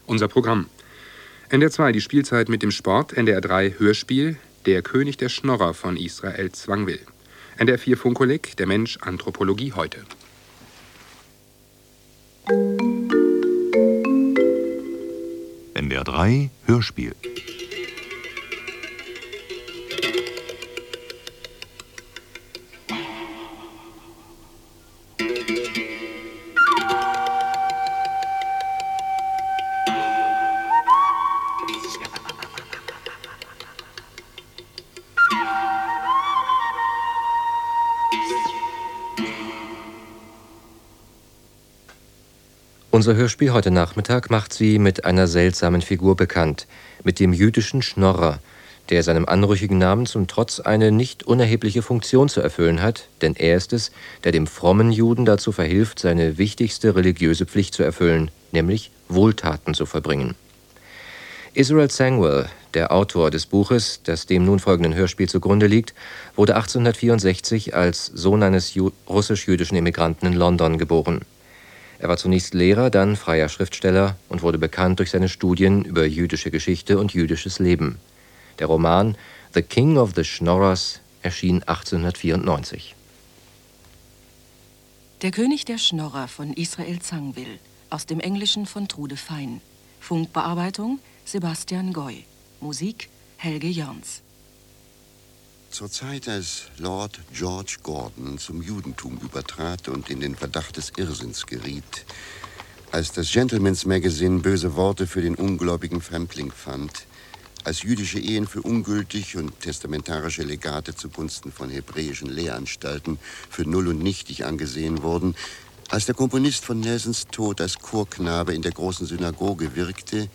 Unser Programm. NDR 2 die Spielzeit mit dem Sport, NDR 3 Hörspiel, Der König der Schnorrer von Israel Zwangwill. NDR 4 Funkkolleg, Der Mensch, Anthropologie heute. NDR 3 Hörspiel. Unser Hörspiel heute Nachmittag macht Sie mit einer seltsamen Figur bekannt, mit dem jüdischen Schnorrer, der seinem anrüchigen Namen zum Trotz eine nicht unerhebliche Funktion zu erfüllen hat, denn er ist es, der dem frommen Juden dazu verhilft, seine wichtigste religiöse Pflicht zu erfüllen, nämlich Wohltaten zu vollbringen. Israel Zangwill, der Autor des Buches, das dem nun folgenden Hörspiel zugrunde liegt, wurde 1864 als Sohn eines russisch-jüdischen Immigranten in London geboren. Er war zunächst Lehrer, dann freier Schriftsteller und wurde bekannt durch seine Studien über jüdische Geschichte und jüdisches Leben. Der Roman The King of the Schnorrers erschien 1894. Der König der Schnorrer von Israel Zangwill, aus dem Englischen von Trude Fein. Funkbearbeitung Sebastian Goy. Musik Helge Jörns. Zur Zeit, als Lord George Gordon zum Judentum übertrat und in den Verdacht des Irrsinns geriet, als das Gentleman's Magazine böse Worte für den ungläubigen Fremdling fand, als jüdische Ehen für ungültig und testamentarische Legate zugunsten von hebräischen Lehranstalten für null und nichtig angesehen wurden, als der Komponist von Nelsons Tod als Chorknabe in der großen Synagoge wirkte,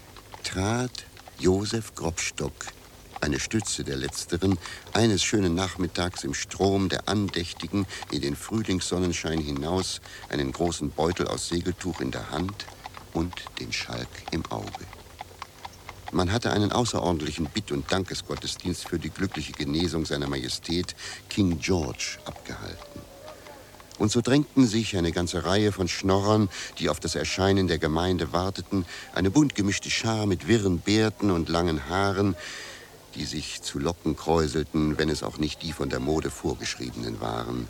trat Josef Grobstock, eine Stütze der Letzteren, eines schönen Nachmittags im Strom der Andächtigen in den Frühlingssonnenschein hinaus, einen großen Beutel aus Segeltuch in der Hand und den Schalk im Auge. Man hatte einen außerordentlichen Bitt- und Dankesgottesdienst für die glückliche Genesung seiner Majestät King George abgehalten. Und so drängten sich eine ganze Reihe von Schnorrern, die auf das Erscheinen der Gemeinde warteten, eine bunt gemischte Schar mit wirren Bärten und langen Haaren, die sich zu Locken kräuselten, wenn es auch nicht die von der Mode vorgeschriebenen waren.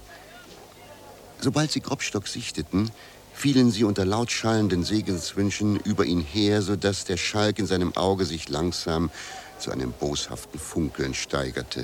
Sobald sie Grobstock sichteten, fielen sie unter laut schallenden Segenswünschen über ihn her, sodass der Schalk in seinem Auge sich langsam zu einem boshaften Funkeln steigerte.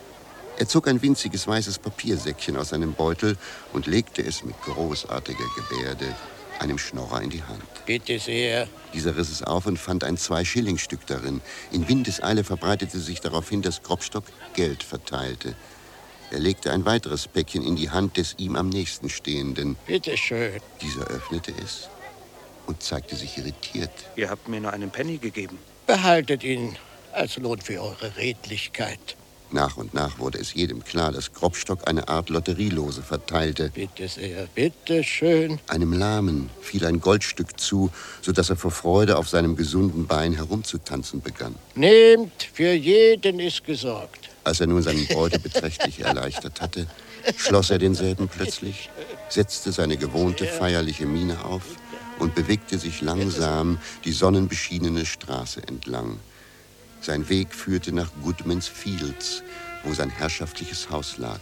Er zog ein winziges weißes Papiersäckchen aus seinem Beutel und legte es mit großartiger Gebärde einem Schnorrer in die Hand. Bitte sehr. Dieser riss es auf und fand ein 2-Schilling-Stück darin. In Windeseile verbreitete sich daraufhin, dass Grobstock Geld verteilte. Er legte ein weiteres Päckchen in die Hand des ihm am nächsten Stehenden. Bitte schön. Dieser öffnete es und zeigte sich irritiert. Ihr habt mir nur einen Penny gegeben. Behaltet ihn als Lohn für eure Redlichkeit. Nach und nach wurde es jedem klar, dass Grobstock eine Art Lotterielose verteilte. Bitte sehr, bitte schön. Einem Lahmen fiel ein Goldstück zu, sodass er vor Freude auf seinem gesunden Bein herumzutanzen begann. Nehmt, für jeden ist gesorgt. Als er nun seinen Beutel beträchtlich erleichtert hatte, schloss er denselben plötzlich, setzte seine gewohnte feierliche Miene auf und bewegte sich langsam die sonnenbeschienene Straße entlang. Sein Weg führte nach Goodman's Fields, wo sein herrschaftliches Haus lag.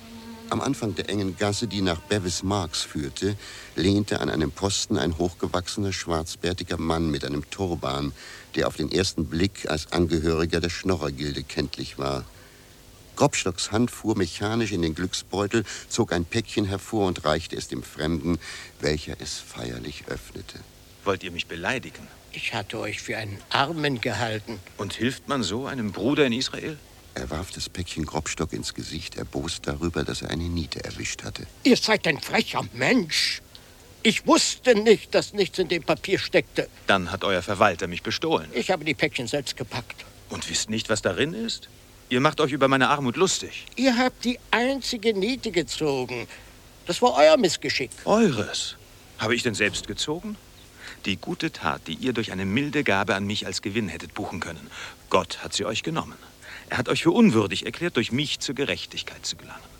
Am Anfang der engen Gasse, die nach Bevis Marks führte, lehnte an einem Posten ein hochgewachsener, schwarzbärtiger Mann mit einem Turban, der auf den ersten Blick als Angehöriger der Schnorrergilde kenntlich war. Grobstocks Hand fuhr mechanisch in den Glücksbeutel, zog ein Päckchen hervor und reichte es dem Fremden, welcher es feierlich öffnete. Wollt ihr mich beleidigen? Ich hatte euch für einen Armen gehalten. Und hilft man so einem Bruder in Israel? Er warf das Päckchen Grobstock ins Gesicht, erbost darüber, dass er eine Niete erwischt hatte. Ihr seid ein frecher Mensch. Ich wusste nicht, dass nichts in dem Papier steckte. Dann hat euer Verwalter mich bestohlen. Ich habe die Päckchen selbst gepackt. Und wisst nicht, was darin ist? Ihr macht euch über meine Armut lustig. Ihr habt die einzige Niete gezogen. Das war euer Missgeschick. Eures? Habe ich denn selbst gezogen? Die gute Tat, die ihr durch eine milde Gabe an mich als Gewinn hättet buchen können. Gott hat sie euch genommen. Er hat euch für unwürdig erklärt, durch mich zur Gerechtigkeit zu gelangen.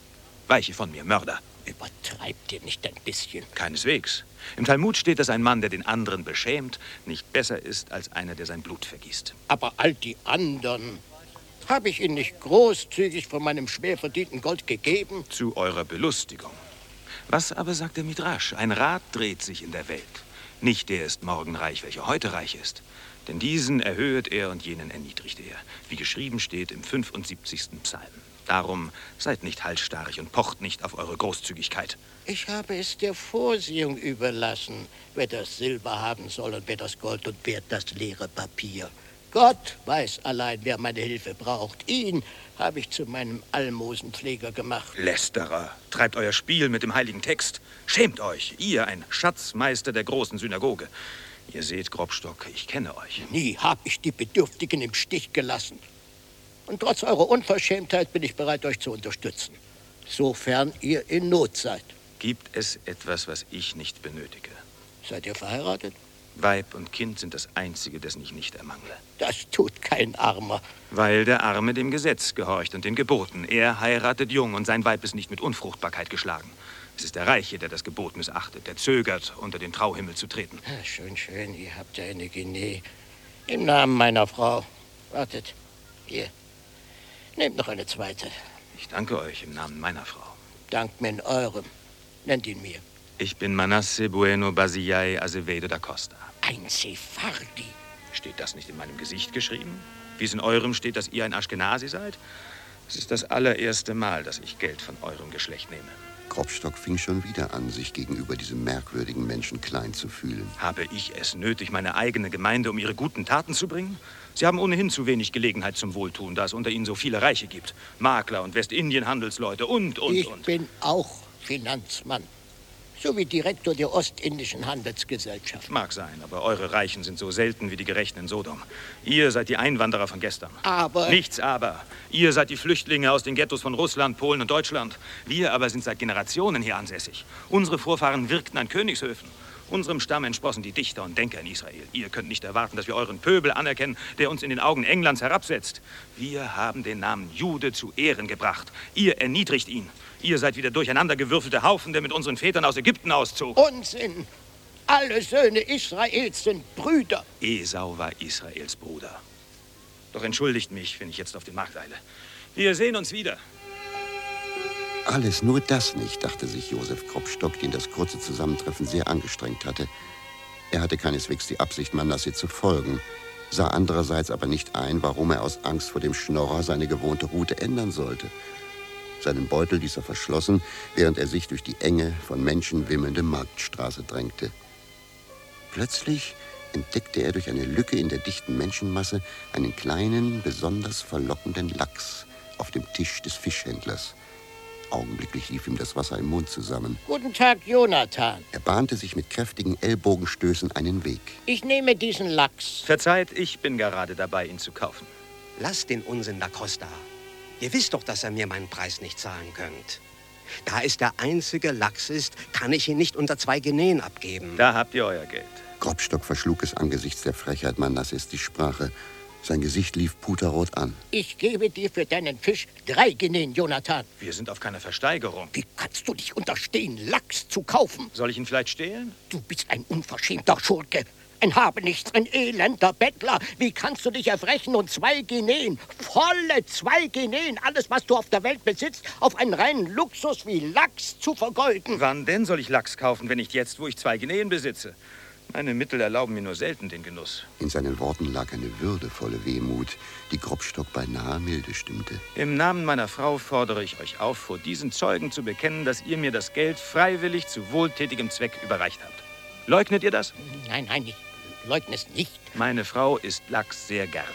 Weiche von mir, Mörder. Übertreibt ihr nicht ein bisschen? Keineswegs. Im Talmud steht, dass ein Mann, der den anderen beschämt, nicht besser ist als einer, der sein Blut vergießt. Aber all die anderen, habe ich ihnen nicht großzügig von meinem schwer verdienten Gold gegeben? Zu eurer Belustigung. Was aber sagt der Midrasch? Ein Rad dreht sich in der Welt. Nicht der ist morgen reich, welcher heute reich ist. Denn diesen erhöht er und jenen erniedrigt er, wie geschrieben steht im 75. Psalm. Darum seid nicht halsstarrig und pocht nicht auf eure Großzügigkeit. Ich habe es der Vorsehung überlassen, wer das Silber haben soll und wer das Gold und wer das leere Papier. Gott weiß allein, wer meine Hilfe braucht. Ihn habe ich zu meinem Almosenpfleger gemacht. Lästerer, treibt euer Spiel mit dem heiligen Text. Schämt euch, ihr, ein Schatzmeister der großen Synagoge. Ihr seht, Grobstock, ich kenne euch. Nie habe ich die Bedürftigen im Stich gelassen. Und trotz eurer Unverschämtheit bin ich bereit, euch zu unterstützen. Sofern ihr in Not seid. Gibt es etwas, was ich nicht benötige? Seid ihr verheiratet? Weib und Kind sind das Einzige, dessen ich nicht ermangle. Das tut kein Armer. Weil der Arme dem Gesetz gehorcht und den Geboten. Er heiratet jung und sein Weib ist nicht mit Unfruchtbarkeit geschlagen. Es ist der Reiche, der das Gebot missachtet, der zögert, unter den Trauhimmel zu treten. Ja, schön, schön, ihr habt ja eine Guinee. Im Namen meiner Frau. Wartet, hier. Nehmt noch eine zweite. Ich danke euch im Namen meiner Frau. Dankt mir in eurem. Nennt ihn mir. Ich bin Manasse Bueno Basillai Azevedo da Costa. Ein Sephardi. Steht das nicht in meinem Gesicht geschrieben? Wie es in eurem steht, dass ihr ein Aschkenasi seid? Es ist das allererste Mal, dass ich Geld von eurem Geschlecht nehme. Grobstock fing schon wieder an, sich gegenüber diesem merkwürdigen Menschen klein zu fühlen. Habe ich es nötig, meine eigene Gemeinde um ihre guten Taten zu bringen? Sie haben ohnehin zu wenig Gelegenheit zum Wohltun, da es unter ihnen so viele Reiche gibt. Makler und Westindien-Handelsleute und. Ich bin auch Finanzmann. So wie Direktor der Ostindischen Handelsgesellschaft. Mag sein, aber eure Reichen sind so selten wie die Gerechten in Sodom. Ihr seid die Einwanderer von gestern. Aber... Nichts aber. Ihr seid die Flüchtlinge aus den Ghettos von Russland, Polen und Deutschland. Wir aber sind seit Generationen hier ansässig. Unsere Vorfahren wirkten an Königshöfen. Unserem Stamm entsprossen die Dichter und Denker in Israel. Ihr könnt nicht erwarten, dass wir euren Pöbel anerkennen, der uns in den Augen Englands herabsetzt. Wir haben den Namen Jude zu Ehren gebracht. Ihr erniedrigt ihn. Ihr seid wie der durcheinandergewürfelte Haufen, der mit unseren Vätern aus Ägypten auszog. Unsinn! Alle Söhne Israels sind Brüder. Esau war Israels Bruder. Doch entschuldigt mich, wenn ich jetzt auf den Markt eile. Wir sehen uns wieder. Alles nur das nicht, dachte sich Josef Grobstock, den das kurze Zusammentreffen sehr angestrengt hatte. Er hatte keineswegs die Absicht, Manasse zu folgen, sah andererseits aber nicht ein, warum er aus Angst vor dem Schnorrer seine gewohnte Route ändern sollte. Seinen Beutel ließ er verschlossen, während er sich durch die enge, von Menschen wimmelnde Marktstraße drängte. Plötzlich entdeckte er durch eine Lücke in der dichten Menschenmasse einen kleinen, besonders verlockenden Lachs auf dem Tisch des Fischhändlers. Augenblicklich lief ihm das Wasser im Mund zusammen. Guten Tag, Jonathan. Er bahnte sich mit kräftigen Ellbogenstößen einen Weg. Ich nehme diesen Lachs. Verzeiht, ich bin gerade dabei, ihn zu kaufen. Lasst den Unsinn, da Costa. Ihr wisst doch, dass ihr mir meinen Preis nicht zahlen könnt. Da es der einzige Lachs ist, kann ich ihn nicht unter 2 Guineen abgeben. Da habt ihr euer Geld. Grobstock verschlug es angesichts der Frechheit Manasses die Sprache. Sein Gesicht lief puterrot an. Ich gebe dir für deinen Fisch 3 Guineen, Jonathan. Wir sind auf keiner Versteigerung. Wie kannst du dich unterstehen, Lachs zu kaufen? Soll ich ihn vielleicht stehlen? Du bist ein unverschämter Schurke. Ein Habenichts, ein elender Bettler. Wie kannst du dich erfrechen und 2 Guineen, volle 2 Guineen, alles, was du auf der Welt besitzt, auf einen reinen Luxus wie Lachs zu vergeuden? Wann denn soll ich Lachs kaufen, wenn nicht jetzt, wo ich 2 Guineen besitze? Meine Mittel erlauben mir nur selten den Genuss. In seinen Worten lag eine würdevolle Wehmut, die Grobstock beinahe milde stimmte. Im Namen meiner Frau fordere ich euch auf, vor diesen Zeugen zu bekennen, dass ihr mir das Geld freiwillig zu wohltätigem Zweck überreicht habt. Leugnet ihr das? Nein, ich leugne es nicht. Meine Frau isst Lachs sehr gern.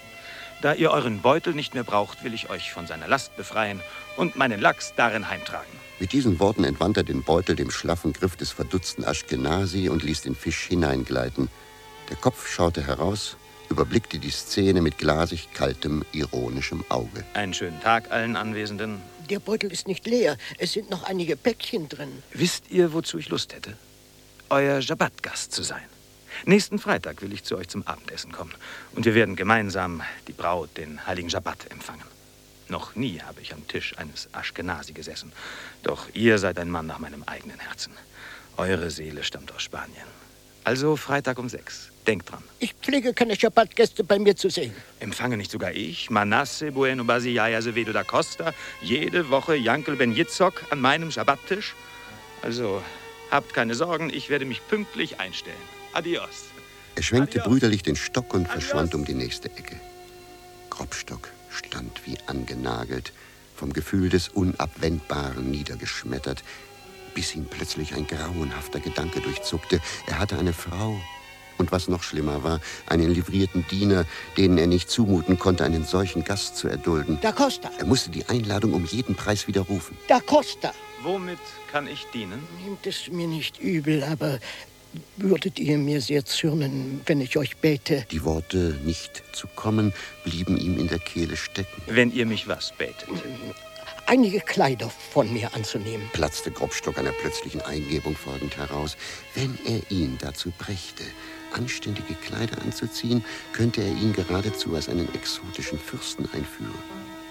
Da ihr euren Beutel nicht mehr braucht, will ich euch von seiner Last befreien und meinen Lachs darin heimtragen. Mit diesen Worten entwand er den Beutel dem schlaffen Griff des verdutzten Aschkenasi und ließ den Fisch hineingleiten. Der Kopf schaute heraus, überblickte die Szene mit glasig kaltem, ironischem Auge. Einen schönen Tag allen Anwesenden. Der Beutel ist nicht leer. Es sind noch einige Päckchen drin. Wisst ihr, wozu ich Lust hätte? Euer Schabbatgast zu sein. Nächsten Freitag will ich zu euch zum Abendessen kommen. Und wir werden gemeinsam die Braut, den heiligen Schabbat, empfangen. Noch nie habe ich am Tisch eines Aschkenasi gesessen. Doch ihr seid ein Mann nach meinem eigenen Herzen. Eure Seele stammt aus Spanien. Also Freitag um 6. Denkt dran. Ich pflege keine Schabbatgäste bei mir zu sehen. Empfange nicht sogar ich, Manasse Bueno Basillai Azevedo da Costa, jede Woche Jankel Ben Yitzhok an meinem Schabbattisch? Also, habt keine Sorgen, ich werde mich pünktlich einstellen. Adios. Er schwenkte Adios. brüderlich den Stock und verschwand Adios. um die nächste Ecke. Grobstock stand wie angenagelt, vom Gefühl des Unabwendbaren niedergeschmettert, bis ihn plötzlich ein grauenhafter Gedanke durchzuckte. Er hatte eine Frau und, was noch schlimmer war, einen livrierten Diener, denen er nicht zumuten konnte, einen solchen Gast zu erdulden. Da Costa, Er musste die Einladung um jeden Preis widerrufen. da Costa. Womit kann ich dienen? Nehmt es mir nicht übel, aber würdet ihr mir sehr zürnen, wenn ich euch bäte? Die Worte, nicht zu kommen, blieben ihm in der Kehle stecken. Wenn ihr mich was bätet. Einige Kleider von mir anzunehmen. Platzte Grobstock einer plötzlichen Eingebung folgend heraus. Wenn er ihn dazu brächte, anständige Kleider anzuziehen, könnte er ihn geradezu als einen exotischen Fürsten einführen.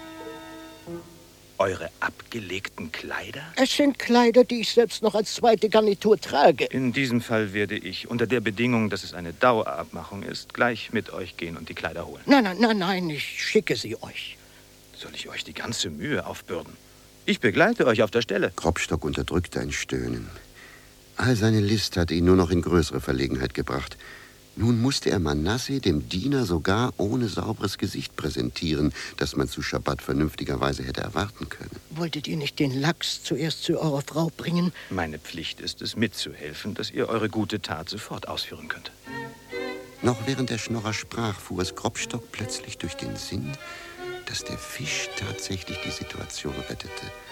Eure abgelegten Kleider? Es sind Kleider, die ich selbst noch als zweite Garnitur trage. In diesem Fall werde ich, unter der Bedingung, dass es eine Dauerabmachung ist, gleich mit euch gehen und die Kleider holen. Nein, ich schicke sie euch. Soll ich euch die ganze Mühe aufbürden? Ich begleite euch auf der Stelle. Grobstock unterdrückte ein Stöhnen. All seine List hatte ihn nur noch in größere Verlegenheit gebracht. Nun musste er Manasse, dem Diener, sogar ohne sauberes Gesicht präsentieren, das man zu Schabbat vernünftigerweise hätte erwarten können. Wolltet ihr nicht den Lachs zuerst zu eurer Frau bringen? Meine Pflicht ist es, mitzuhelfen, dass ihr eure gute Tat sofort ausführen könnt. Noch während der Schnorrer sprach, fuhr es Grobstock plötzlich durch den Sinn, dass der Fisch tatsächlich die Situation rettete.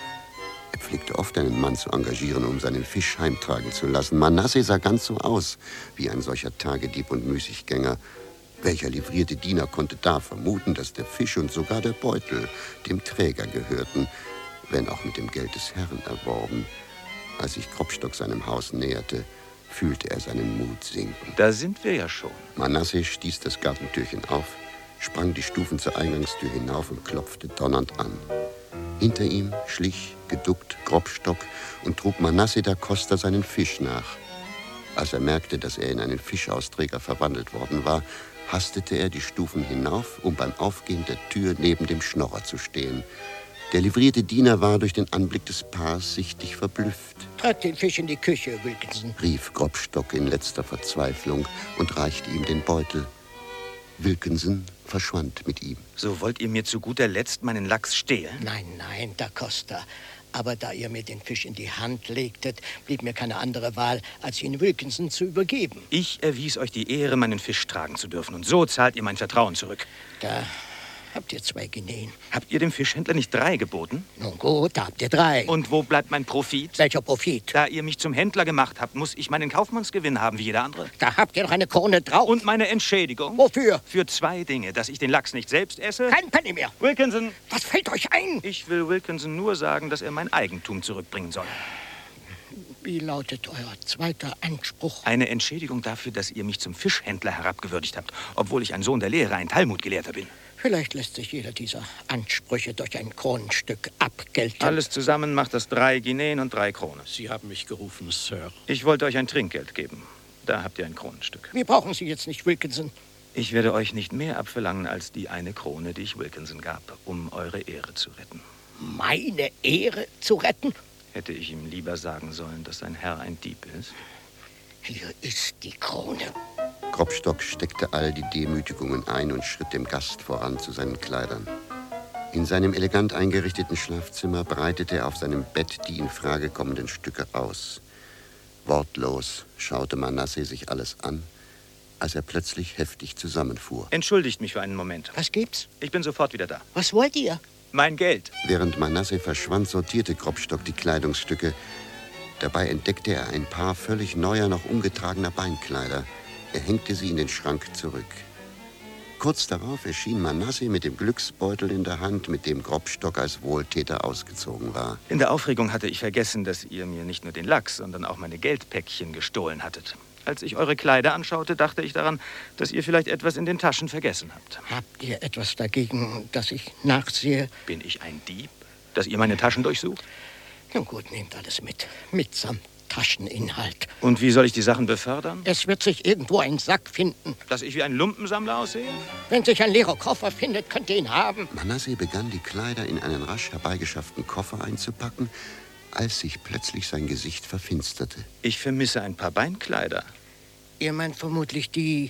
Er pflegte oft, einen Mann zu engagieren, um seinen Fisch heimtragen zu lassen. Manasse sah ganz so aus wie ein solcher Tagedieb und Müßiggänger. Welcher livrierte Diener konnte da vermuten, dass der Fisch und sogar der Beutel dem Träger gehörten, wenn auch mit dem Geld des Herrn erworben? Als sich Grobstock seinem Haus näherte, fühlte er seinen Mut sinken. Da sind wir ja schon. Manasse stieß das Gartentürchen auf, sprang die Stufen zur Eingangstür hinauf und klopfte donnernd an. Hinter ihm schlich, geduckt, Grobstock und trug Manasse da Costa seinen Fisch nach. Als er merkte, dass er in einen Fischausträger verwandelt worden war, hastete er die Stufen hinauf, um beim Aufgehen der Tür neben dem Schnorrer zu stehen. Der livrierte Diener war durch den Anblick des Paars sichtlich verblüfft, Tragt den Fisch in die Küche, Wilkinson. rief Grobstock in letzter Verzweiflung und reichte ihm den Beutel. Wilkinson verschwand mit ihm. So wollt ihr mir zu guter Letzt meinen Lachs stehlen? Nein, da Costa. Aber da ihr mir den Fisch in die Hand legtet, blieb mir keine andere Wahl, als ihn Wilkinson zu übergeben. Ich erwies euch die Ehre, meinen Fisch tragen zu dürfen. Und so zahlt ihr mein Vertrauen zurück. Da habt ihr 2 Guineen. Habt ihr dem Fischhändler nicht 3 geboten? Nun gut, da habt ihr 3. Und wo bleibt mein Profit? Welcher Profit? Da ihr mich zum Händler gemacht habt, muss ich meinen Kaufmannsgewinn haben, wie jeder andere. Da habt ihr noch eine Krone drauf. Und meine Entschädigung? Wofür? Für 2 Dinge. Dass ich den Lachs nicht selbst esse. Kein Penny mehr. Wilkinson! Was fällt euch ein? Ich will Wilkinson nur sagen, dass er mein Eigentum zurückbringen soll. Wie lautet euer zweiter Anspruch? Eine Entschädigung dafür, dass ihr mich zum Fischhändler herabgewürdigt habt, obwohl ich ein Sohn der Lehre, ein Talmudgelehrter bin. Vielleicht lässt sich jeder dieser Ansprüche durch ein Kronenstück abgelten. Alles zusammen macht das 3 Guineen und 3 Kronen. Sie haben mich gerufen, Sir. Ich wollte euch ein Trinkgeld geben. Da habt ihr ein Kronenstück. Wir brauchen Sie jetzt nicht, Wilkinson. Ich werde euch nicht mehr abverlangen als die 1 Krone, die ich Wilkinson gab, um eure Ehre zu retten. Meine Ehre zu retten? Hätte ich ihm lieber sagen sollen, dass sein Herr ein Dieb ist? Hier ist die Krone. Grobstock steckte all die Demütigungen ein und schritt dem Gast voran zu seinen Kleidern. In seinem elegant eingerichteten Schlafzimmer breitete er auf seinem Bett die in Frage kommenden Stücke aus. Wortlos schaute Manasse sich alles an, als er plötzlich heftig zusammenfuhr. Entschuldigt mich für einen Moment. Was gibt's? Ich bin sofort wieder da. Was wollt ihr? Mein Geld. Während Manasse verschwand, sortierte Grobstock die Kleidungsstücke. Dabei entdeckte er ein Paar völlig neuer, noch ungetragener Beinkleider. Er hängte sie in den Schrank zurück. Kurz darauf erschien Manasse mit dem Glücksbeutel in der Hand, mit dem Grobstock als Wohltäter ausgezogen war. In der Aufregung hatte ich vergessen, dass ihr mir nicht nur den Lachs, sondern auch meine Geldpäckchen gestohlen hattet. Als ich eure Kleider anschaute, dachte ich daran, dass ihr vielleicht etwas in den Taschen vergessen habt. Habt ihr etwas dagegen, dass ich nachsehe? Bin ich ein Dieb, dass ihr meine Taschen durchsucht? Nun gut, nehmt alles mit. Mitsamt Tascheninhalt. Und wie soll ich die Sachen befördern? Es wird sich irgendwo ein Sack finden. Dass ich wie ein Lumpensammler aussehe? Wenn sich ein leerer Koffer findet, könnt ihr ihn haben. Manasseh begann, die Kleider in einen rasch herbeigeschafften Koffer einzupacken, als sich plötzlich sein Gesicht verfinsterte. Ich vermisse ein paar Beinkleider. Ihr meint vermutlich die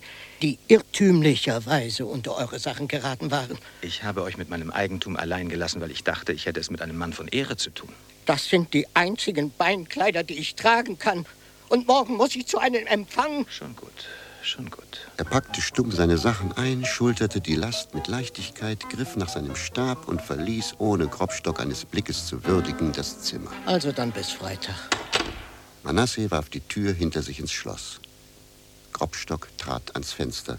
irrtümlicherweise unter eure Sachen geraten waren. Ich habe euch mit meinem Eigentum allein gelassen, weil ich dachte, ich hätte es mit einem Mann von Ehre zu tun. Das sind die einzigen Beinkleider, die ich tragen kann. Und morgen muss ich zu einem Empfang. Schon gut, schon gut. Er packte stumm seine Sachen ein, schulterte die Last mit Leichtigkeit, griff nach seinem Stab und verließ, ohne Kropstock eines Blickes zu würdigen, das Zimmer. Also dann bis Freitag. Manasseh warf die Tür hinter sich ins Schloss. Kropstock trat ans Fenster.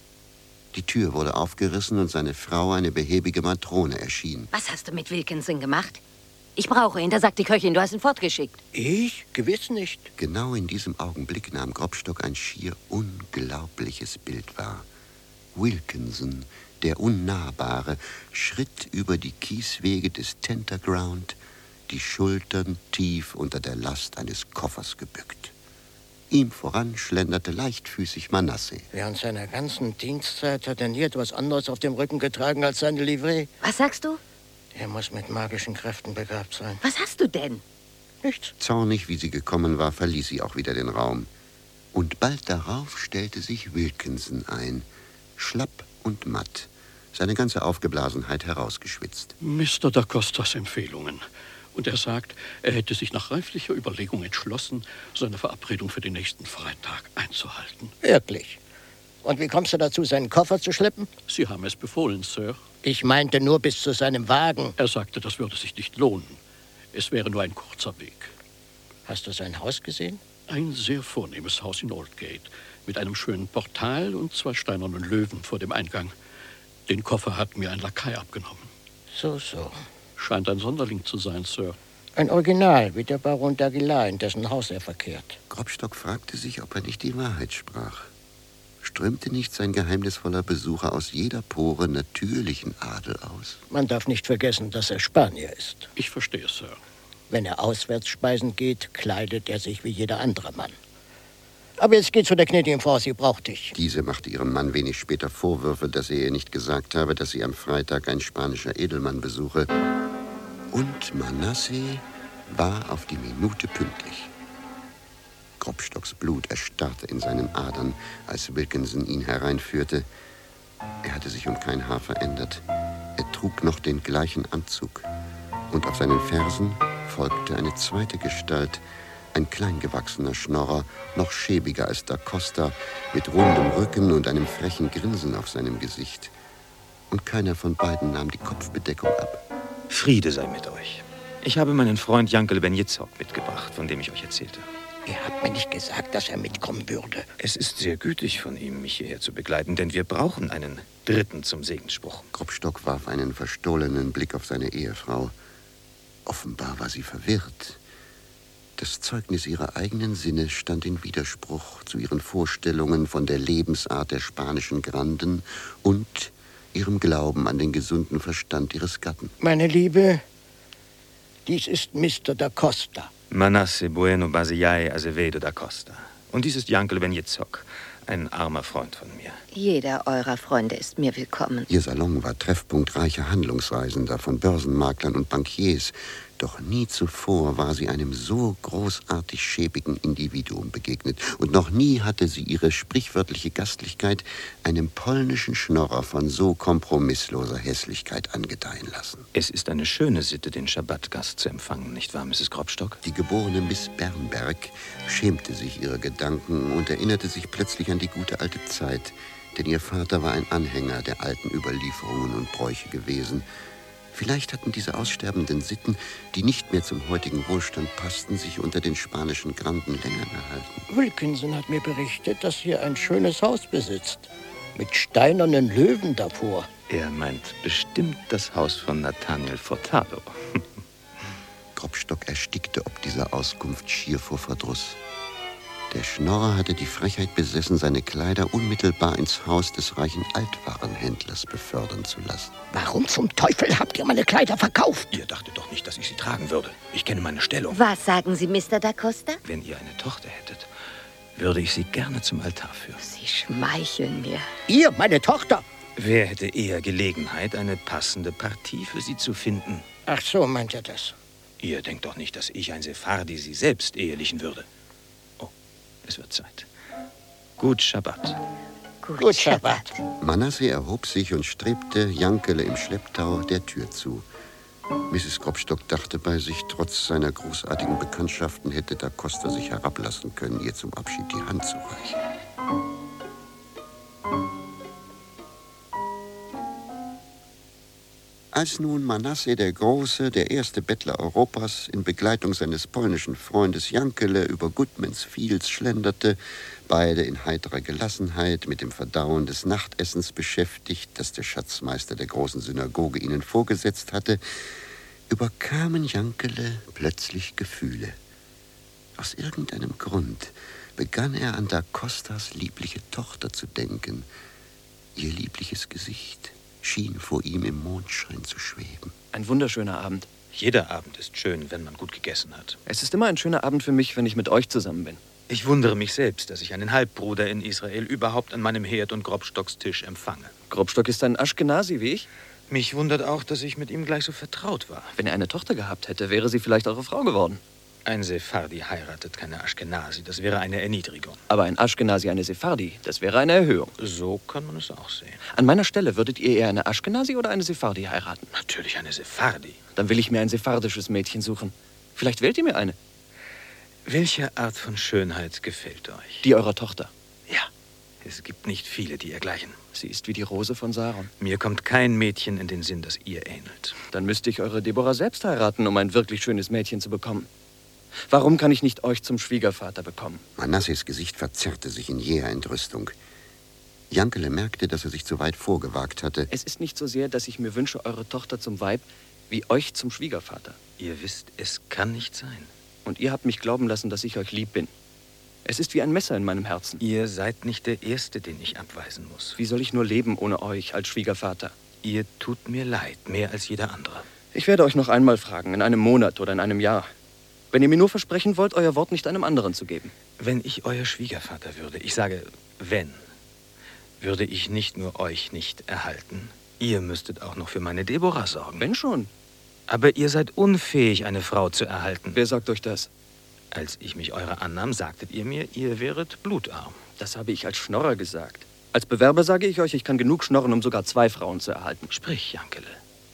Die Tür wurde aufgerissen und seine Frau, eine behäbige Matrone, erschien. Was hast du mit Wilkinson gemacht? Ich brauche ihn, da sagt die Köchin, du hast ihn fortgeschickt. Ich? Gewiss nicht. Genau in diesem Augenblick nahm Kropstock ein schier unglaubliches Bild wahr. Wilkinson, der Unnahbare, schritt über die Kieswege des Tenterground, die Schultern tief unter der Last eines Koffers gebückt. Ihm voran schlenderte leichtfüßig Manasseh. Während seiner ganzen Dienstzeit hat er nie etwas anderes auf dem Rücken getragen als seine Livree. Was sagst du? Er muss mit magischen Kräften begabt sein. Was hast du denn? Nichts. Zornig, wie sie gekommen war, verließ sie auch wieder den Raum. Und bald darauf stellte sich Wilkinson ein, schlapp und matt, seine ganze Aufgeblasenheit herausgeschwitzt. Mr. da Costas Empfehlungen. Und er sagt, er hätte sich nach reiflicher Überlegung entschlossen, seine Verabredung für den nächsten Freitag einzuhalten. Wirklich? Und wie kommst du dazu, seinen Koffer zu schleppen? Sie haben es befohlen, Sir. Ich meinte nur bis zu seinem Wagen. Er sagte, das würde sich nicht lohnen. Es wäre nur ein kurzer Weg. Hast du sein Haus gesehen? Ein sehr vornehmes Haus in Oldgate, mit einem schönen Portal und 2 steinernen Löwen vor dem Eingang. Den Koffer hat mir ein Lakai abgenommen. So. Scheint ein Sonderling zu sein, Sir. Ein Original, wie der Baron d'Aguilar, in dessen Haus er verkehrt. Kropstock fragte sich, ob er nicht die Wahrheit sprach. Strömte nicht sein geheimnisvoller Besucher aus jeder Pore natürlichen Adel aus? Man darf nicht vergessen, dass er Spanier ist. Ich verstehe, Sir. Wenn er auswärts speisen geht, kleidet er sich wie jeder andere Mann. Aber jetzt geh zu der gnädigen Frau, sie braucht dich. Diese machte ihrem Mann wenig später Vorwürfe, dass er ihr nicht gesagt habe, dass sie am Freitag ein spanischer Edelmann besuche. Und Manasseh war auf die Minute pünktlich. Kropstocks Blut erstarrte in seinen Adern, als Wilkinson ihn hereinführte. Er hatte sich um kein Haar verändert. Er trug noch den gleichen Anzug. Und auf seinen Fersen folgte eine zweite Gestalt, ein kleingewachsener Schnorrer, noch schäbiger als da Costa, mit rundem Rücken und einem frechen Grinsen auf seinem Gesicht. Und keiner von beiden nahm die Kopfbedeckung ab. Friede sei mit euch. Ich habe meinen Freund Jankel Ben Yitzhak mitgebracht, von dem ich euch erzählte. Er hat mir nicht gesagt, dass er mitkommen würde. Es ist sehr gütig von ihm, mich hierher zu begleiten, denn wir brauchen einen Dritten zum Segensspruch. Kropstock warf einen verstohlenen Blick auf seine Ehefrau. Offenbar war sie verwirrt. Das Zeugnis ihrer eigenen Sinne stand in Widerspruch zu ihren Vorstellungen von der Lebensart der spanischen Granden und ihrem Glauben an den gesunden Verstand ihres Gatten. Meine Liebe, dies ist Mr. da Costa. Manasseh Bueno Basillay Azevedo da Costa. Und dies ist Jankel Ben Yitzhak, ein armer Freund von mir. Jeder eurer Freunde ist mir willkommen. Ihr Salon war Treffpunkt reicher Handlungsreisender, von Börsenmaklern und Bankiers. Doch nie zuvor war sie einem so großartig schäbigen Individuum begegnet. Und noch nie hatte sie ihre sprichwörtliche Gastlichkeit einem polnischen Schnorrer von so kompromissloser Hässlichkeit angedeihen lassen. Es ist eine schöne Sitte, den Schabbatgast zu empfangen, nicht wahr, Mrs. Kropstock? Die geborene Miss Bernberg schämte sich ihrer Gedanken und erinnerte sich plötzlich an die gute alte Zeit, denn ihr Vater war ein Anhänger der alten Überlieferungen und Bräuche gewesen. Vielleicht hatten diese aussterbenden Sitten, die nicht mehr zum heutigen Wohlstand passten, sich unter den spanischen Granden länger gehalten. Wilkinson hat mir berichtet, dass hier ein schönes Haus besitzt. Mit steinernen Löwen davor. Er meint bestimmt das Haus von Nathaniel Furtado. Kropstock erstickte ob dieser Auskunft schier vor Verdruss. Der Schnorrer hatte die Frechheit besessen, seine Kleider unmittelbar ins Haus des reichen Altwarenhändlers befördern zu lassen. Warum zum Teufel habt ihr meine Kleider verkauft? Ihr dachtet doch nicht, dass ich sie tragen würde. Ich kenne meine Stellung. Was sagen Sie, Mr. Da Costa? Wenn ihr eine Tochter hättet, würde ich sie gerne zum Altar führen. Sie schmeicheln mir. Ihr, meine Tochter? Wer hätte eher Gelegenheit, eine passende Partie für sie zu finden? Ach so, meint ihr das? Ihr denkt doch nicht, dass ich, ein Sephardi, sie selbst ehelichen würde. Oh, es wird Zeit. Gut Schabbat. Gut Schabbat. Manasse erhob sich und strebte Jankele im Schlepptau der Tür zu. Mrs. Kropstock dachte bei sich, trotz seiner großartigen Bekanntschaften hätte Da Costa sich herablassen können, ihr zum Abschied die Hand zu reichen. Als nun Manasse der Große, der erste Bettler Europas, in Begleitung seines polnischen Freundes Jankele über Goodmans Fields schlenderte, beide in heiterer Gelassenheit mit dem Verdauen des Nachtessens beschäftigt, das der Schatzmeister der großen Synagoge ihnen vorgesetzt hatte, überkamen Jankele plötzlich Gefühle. Aus irgendeinem Grund begann er an Da Costas liebliche Tochter zu denken. Ihr liebliches Gesicht schien vor ihm im Mondschein zu schweben. Ein wunderschöner Abend. Jeder Abend ist schön, wenn man gut gegessen hat. Es ist immer ein schöner Abend für mich, wenn ich mit euch zusammen bin. Ich wundere mich selbst, dass ich einen Halbbruder in Israel überhaupt an meinem Herd- und Grobstockstisch empfange. Grobstock ist ein Aschkenazi wie ich. Mich wundert auch, dass ich mit ihm gleich so vertraut war. Wenn er eine Tochter gehabt hätte, wäre sie vielleicht eure Frau geworden. Ein Sephardi heiratet keine Aschkenasi, das wäre eine Erniedrigung. Aber ein Aschkenazi eine Sephardi, das wäre eine Erhöhung. So kann man es auch sehen. An meiner Stelle würdet ihr eher eine Aschkenazi oder eine Sephardi heiraten? Natürlich eine Sephardi. Dann will ich mir ein sephardisches Mädchen suchen. Vielleicht wählt ihr mir eine. Welche Art von Schönheit gefällt euch? Die eurer Tochter. Ja, es gibt nicht viele, die ihr gleichen. Sie ist wie die Rose von Saron. Mir kommt kein Mädchen in den Sinn, das ihr ähnelt. Dann müsste ich eure Deborah selbst heiraten, um ein wirklich schönes Mädchen zu bekommen. Warum kann ich nicht euch zum Schwiegervater bekommen? Manasses Gesicht verzerrte sich in jäher Entrüstung. Jankele merkte, dass er sich zu weit vorgewagt hatte. Es ist nicht so sehr, dass ich mir wünsche, eure Tochter zum Weib, wie euch zum Schwiegervater. Ihr wisst, es kann nicht sein. Und ihr habt mich glauben lassen, dass ich euch lieb bin. Es ist wie ein Messer in meinem Herzen. Ihr seid nicht der Erste, den ich abweisen muss. Wie soll ich nur leben ohne euch als Schwiegervater? Ihr tut mir leid, mehr als jeder andere. Ich werde euch noch einmal fragen, in einem Monat oder in einem Jahr. Wenn ihr mir nur versprechen wollt, euer Wort nicht einem anderen zu geben. Wenn ich euer Schwiegervater würde, ich sage, wenn, würde ich nicht nur euch nicht erhalten, ihr müsstet auch noch für meine Deborah sorgen. Wenn schon. Aber ihr seid unfähig, eine Frau zu erhalten. Wer sagt euch das? Als ich mich eurer annahm, sagtet ihr mir, ihr wäret blutarm. Das habe ich als Schnorrer gesagt. Als Bewerber sage ich euch, ich kann genug schnorren, um sogar 2 Frauen zu erhalten. Sprich, Jankele.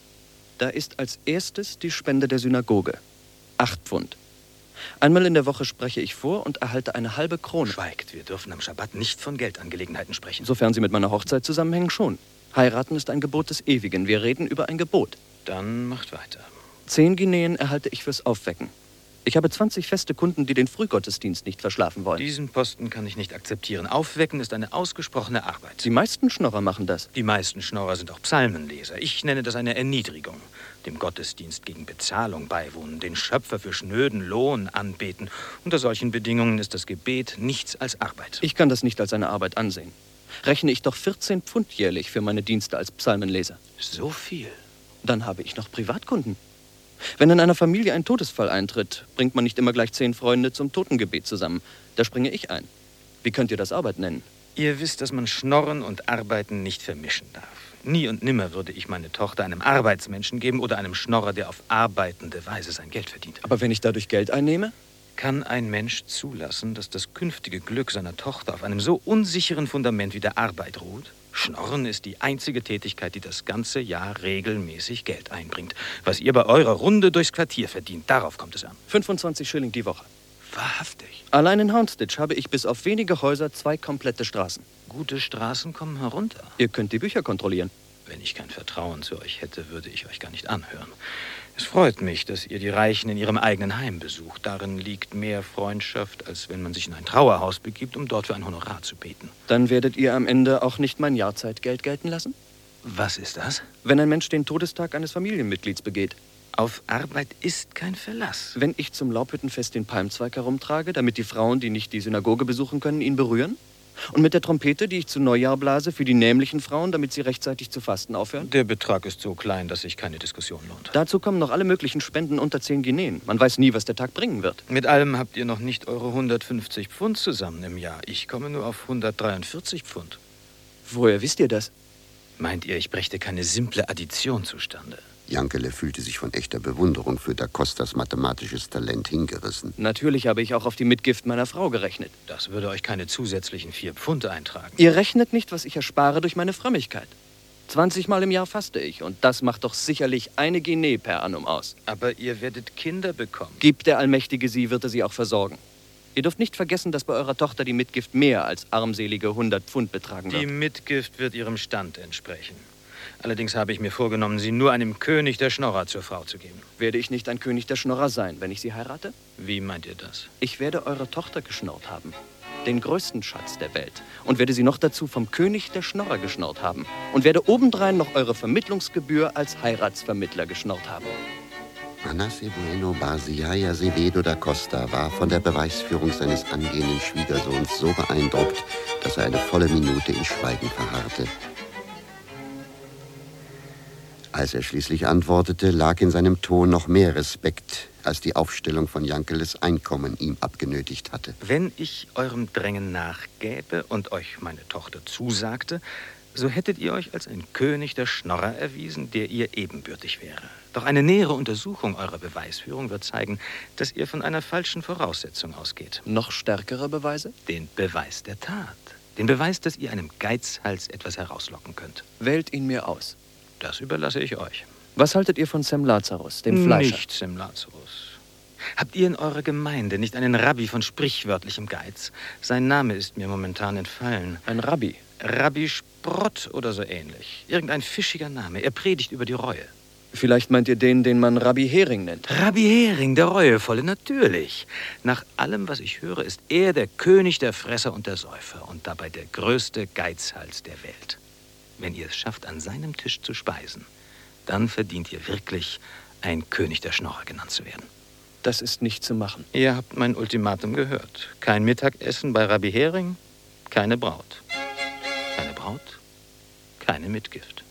Da ist als erstes die Spende der Synagoge. 8 Pfund. Einmal in der Woche spreche ich vor und erhalte eine halbe Krone. Schweigt, wir dürfen am Schabbat nicht von Geldangelegenheiten sprechen. Sofern sie mit meiner Hochzeit zusammenhängen, schon. Heiraten ist ein Gebot des Ewigen. Wir reden über ein Gebot. Dann macht weiter. 10 Guineen erhalte ich fürs Aufwecken. Ich habe 20 feste Kunden, die den Frühgottesdienst nicht verschlafen wollen. Diesen Posten kann ich nicht akzeptieren. Aufwecken ist eine ausgesprochene Arbeit. Die meisten Schnorrer machen das. Die meisten Schnorrer sind auch Psalmenleser. Ich nenne das eine Erniedrigung. Dem Gottesdienst gegen Bezahlung beiwohnen, den Schöpfer für schnöden Lohn anbeten. Unter solchen Bedingungen ist das Gebet nichts als Arbeit. Ich kann das nicht als eine Arbeit ansehen. Rechne ich doch 14 Pfund jährlich für meine Dienste als Psalmenleser. So viel? Dann habe ich noch Privatkunden. Wenn in einer Familie ein Todesfall eintritt, bringt man nicht immer gleich 10 Freunde zum Totengebet zusammen. Da springe ich ein. Wie könnt ihr das Arbeit nennen? Ihr wisst, dass man Schnorren und Arbeiten nicht vermischen darf. Nie und nimmer würde ich meine Tochter einem Arbeitsmenschen geben oder einem Schnorrer, der auf arbeitende Weise sein Geld verdient. Aber wenn ich dadurch Geld einnehme? Kann ein Mensch zulassen, dass das künftige Glück seiner Tochter auf einem so unsicheren Fundament wie der Arbeit ruht? Schnorren ist die einzige Tätigkeit, die das ganze Jahr regelmäßig Geld einbringt. Was ihr bei eurer Runde durchs Quartier verdient, darauf kommt es an. 25 Schilling die Woche. Wahrhaftig? Allein in Houndsditch habe ich bis auf wenige Häuser 2 komplette Straßen. Gute Straßen kommen herunter. Ihr könnt die Bücher kontrollieren. Wenn ich kein Vertrauen zu euch hätte, würde ich euch gar nicht anhören. Es freut mich, dass ihr die Reichen in ihrem eigenen Heim besucht. Darin liegt mehr Freundschaft, als wenn man sich in ein Trauerhaus begibt, um dort für ein Honorar zu beten. Dann werdet ihr am Ende auch nicht mein Jahrzeitgeld gelten lassen? Was ist das? Wenn ein Mensch den Todestag eines Familienmitglieds begeht. Auf Arbeit ist kein Verlass. Wenn ich zum Laubhüttenfest den Palmzweig herumtrage, damit die Frauen, die nicht die Synagoge besuchen können, ihn berühren? Und mit der Trompete, die ich zu Neujahr blase, für die nämlichen Frauen, damit sie rechtzeitig zu fasten aufhören? Der Betrag ist so klein, dass sich keine Diskussion lohnt. Dazu kommen noch alle möglichen Spenden unter 10 Guineen. Man weiß nie, was der Tag bringen wird. Mit allem habt ihr noch nicht eure 150 Pfund zusammen im Jahr. Ich komme nur auf 143 Pfund. Woher wisst ihr das? Meint ihr, ich brächte keine simple Addition zustande? Jankele fühlte sich von echter Bewunderung für Da Costas mathematisches Talent hingerissen. Natürlich habe ich auch auf die Mitgift meiner Frau gerechnet. Das würde euch keine zusätzlichen 4 Pfund eintragen. Ihr rechnet nicht, was ich erspare durch meine Frömmigkeit. 20 Mal im Jahr faste ich und das macht doch sicherlich 1 Guinee per annum aus. Aber ihr werdet Kinder bekommen. Gibt der Allmächtige sie, wird er sie auch versorgen. Ihr dürft nicht vergessen, dass bei eurer Tochter die Mitgift mehr als armselige 100 Pfund betragen wird. Die Mitgift wird ihrem Stand entsprechen. Allerdings habe ich mir vorgenommen, sie nur einem König der Schnorrer zur Frau zu geben. Werde ich nicht ein König der Schnorrer sein, wenn ich sie heirate? Wie meint ihr das? Ich werde eure Tochter geschnorrt haben. Den größten Schatz der Welt. Und werde sie noch dazu vom König der Schnorrer geschnorrt haben. Und werde obendrein noch eure Vermittlungsgebühr als Heiratsvermittler geschnorrt haben. Manasseh Bueno Barziay Azevedo da Costa war von der Beweisführung seines angehenden Schwiegersohns so beeindruckt, dass er eine volle Minute in Schweigen verharrte. Als er schließlich antwortete, lag in seinem Ton noch mehr Respekt, als die Aufstellung von Jankeles Einkommen ihm abgenötigt hatte. Wenn ich eurem Drängen nachgäbe und euch meine Tochter zusagte, so hättet ihr euch als ein König der Schnorrer erwiesen, der ihr ebenbürtig wäre. Doch eine nähere Untersuchung eurer Beweisführung wird zeigen, dass ihr von einer falschen Voraussetzung ausgeht. Noch stärkere Beweise? Den Beweis der Tat. Den Beweis, dass ihr einem Geizhals etwas herauslocken könnt. Wählt ihn mir aus. Das überlasse ich euch. Was haltet ihr von Sam Lazarus, dem Fleischer? Nicht Sam Lazarus. Habt ihr in eurer Gemeinde nicht einen Rabbi von sprichwörtlichem Geiz? Sein Name ist mir momentan entfallen. Ein Rabbi? Rabbi Sprott oder so ähnlich. Irgendein fischiger Name. Er predigt über die Reue. Vielleicht meint ihr den man Rabbi Hering nennt. Rabbi Hering, der Reuevolle, natürlich. Nach allem, was ich höre, ist er der König der Fresser und der Säufer und dabei der größte Geizhals der Welt. Wenn ihr es schafft, an seinem Tisch zu speisen, dann verdient ihr wirklich, ein König der Schnorrer genannt zu werden. Das ist nicht zu machen. Ihr habt mein Ultimatum gehört. Kein Mittagessen bei Rabbi Hering, keine Braut. Keine Braut, keine Mitgift.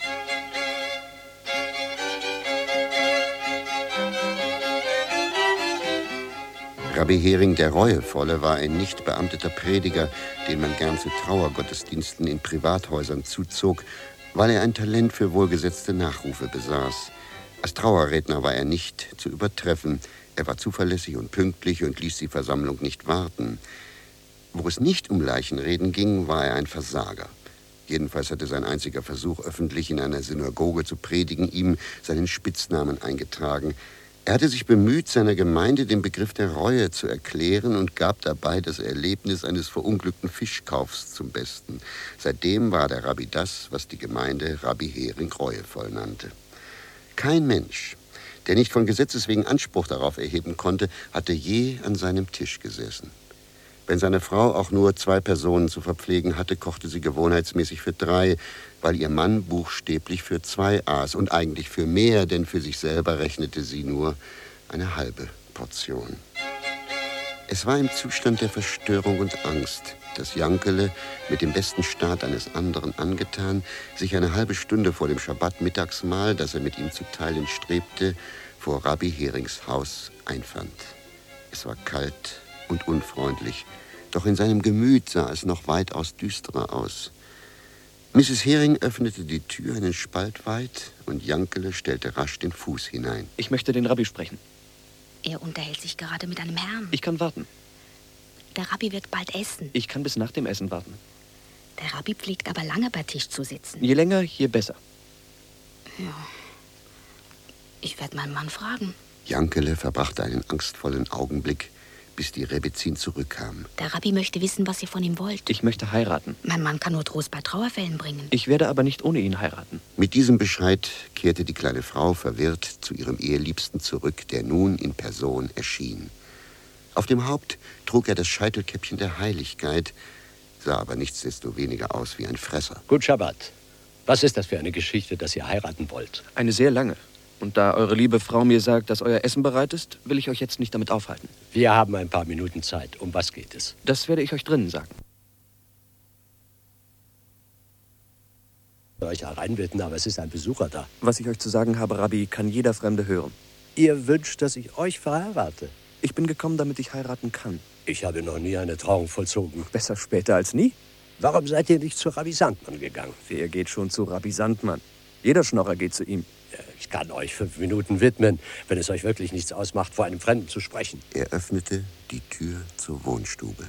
Rabbi Hering, der Reuevolle, war ein nicht beamteter Prediger, den man gern zu Trauergottesdiensten in Privathäusern zuzog, weil er ein Talent für wohlgesetzte Nachrufe besaß. Als Trauerredner war er nicht zu übertreffen. Er war zuverlässig und pünktlich und ließ die Versammlung nicht warten. Wo es nicht um Leichenreden ging, war er ein Versager. Jedenfalls hatte sein einziger Versuch, öffentlich in einer Synagoge zu predigen, ihm seinen Spitznamen eingetragen. Er hatte sich bemüht, seiner Gemeinde den Begriff der Reue zu erklären und gab dabei das Erlebnis eines verunglückten Fischkaufs zum Besten. Seitdem war der Rabbi das, was die Gemeinde Rabbi Hering reuevoll nannte. Kein Mensch, der nicht von Gesetzes wegen Anspruch darauf erheben konnte, hatte je an seinem Tisch gesessen. Wenn seine Frau auch nur 2 Personen zu verpflegen hatte, kochte sie gewohnheitsmäßig für 3, weil ihr Mann buchstäblich für 2 aß und eigentlich für mehr, denn für sich selber rechnete sie nur eine halbe Portion. Es war im Zustand der Verstörung und Angst, dass Jankele, mit dem besten Staat eines anderen angetan, sich eine halbe Stunde vor dem Schabbat-Mittagsmahl, das er mit ihm zu teilen strebte, vor Rabbi Herings Haus einfand. Es war kalt und unfreundlich, doch in seinem Gemüt sah es noch weitaus düsterer aus. Mrs. Hering öffnete die Tür einen Spalt weit und Jankele stellte rasch den Fuß hinein. Ich möchte den Rabbi sprechen. Er unterhält sich gerade mit einem Herrn. Ich kann warten. Der Rabbi wird bald essen. Ich kann bis nach dem Essen warten. Der Rabbi pflegt aber lange bei Tisch zu sitzen. Je länger, je besser. Ja. Ich werde meinen Mann fragen. Jankele verbrachte einen angstvollen Augenblick, bis die Rebbezin zurückkam. Der Rabbi möchte wissen, was ihr von ihm wollt. Ich möchte heiraten. Mein Mann kann nur Trost bei Trauerfällen bringen. Ich werde aber nicht ohne ihn heiraten. Mit diesem Bescheid kehrte die kleine Frau verwirrt zu ihrem Eheliebsten zurück, der nun in Person erschien. Auf dem Haupt trug er das Scheitelkäppchen der Heiligkeit, sah aber nichtsdestoweniger aus wie ein Fresser. Gut, Schabbat. Was ist das für eine Geschichte, dass ihr heiraten wollt? Eine sehr lange. Und da eure liebe Frau mir sagt, dass euer Essen bereit ist, will ich euch jetzt nicht damit aufhalten. Wir haben ein paar Minuten Zeit. Um was geht es? Das werde ich euch drinnen sagen. Euch hereinbitten, aber es ist ein Besucher da. Was ich euch zu sagen habe, Rabbi, kann jeder Fremde hören. Ihr wünscht, dass ich euch verheirate? Ich bin gekommen, damit ich heiraten kann. Ich habe noch nie eine Trauung vollzogen. Besser später als nie. Warum seid ihr nicht zu Rabbi Sandmann gegangen? Wer geht schon zu Rabbi Sandmann? Jeder Schnorrer geht zu ihm. Ich kann euch 5 Minuten widmen, wenn es euch wirklich nichts ausmacht, vor einem Fremden zu sprechen. Er öffnete die Tür zur Wohnstube.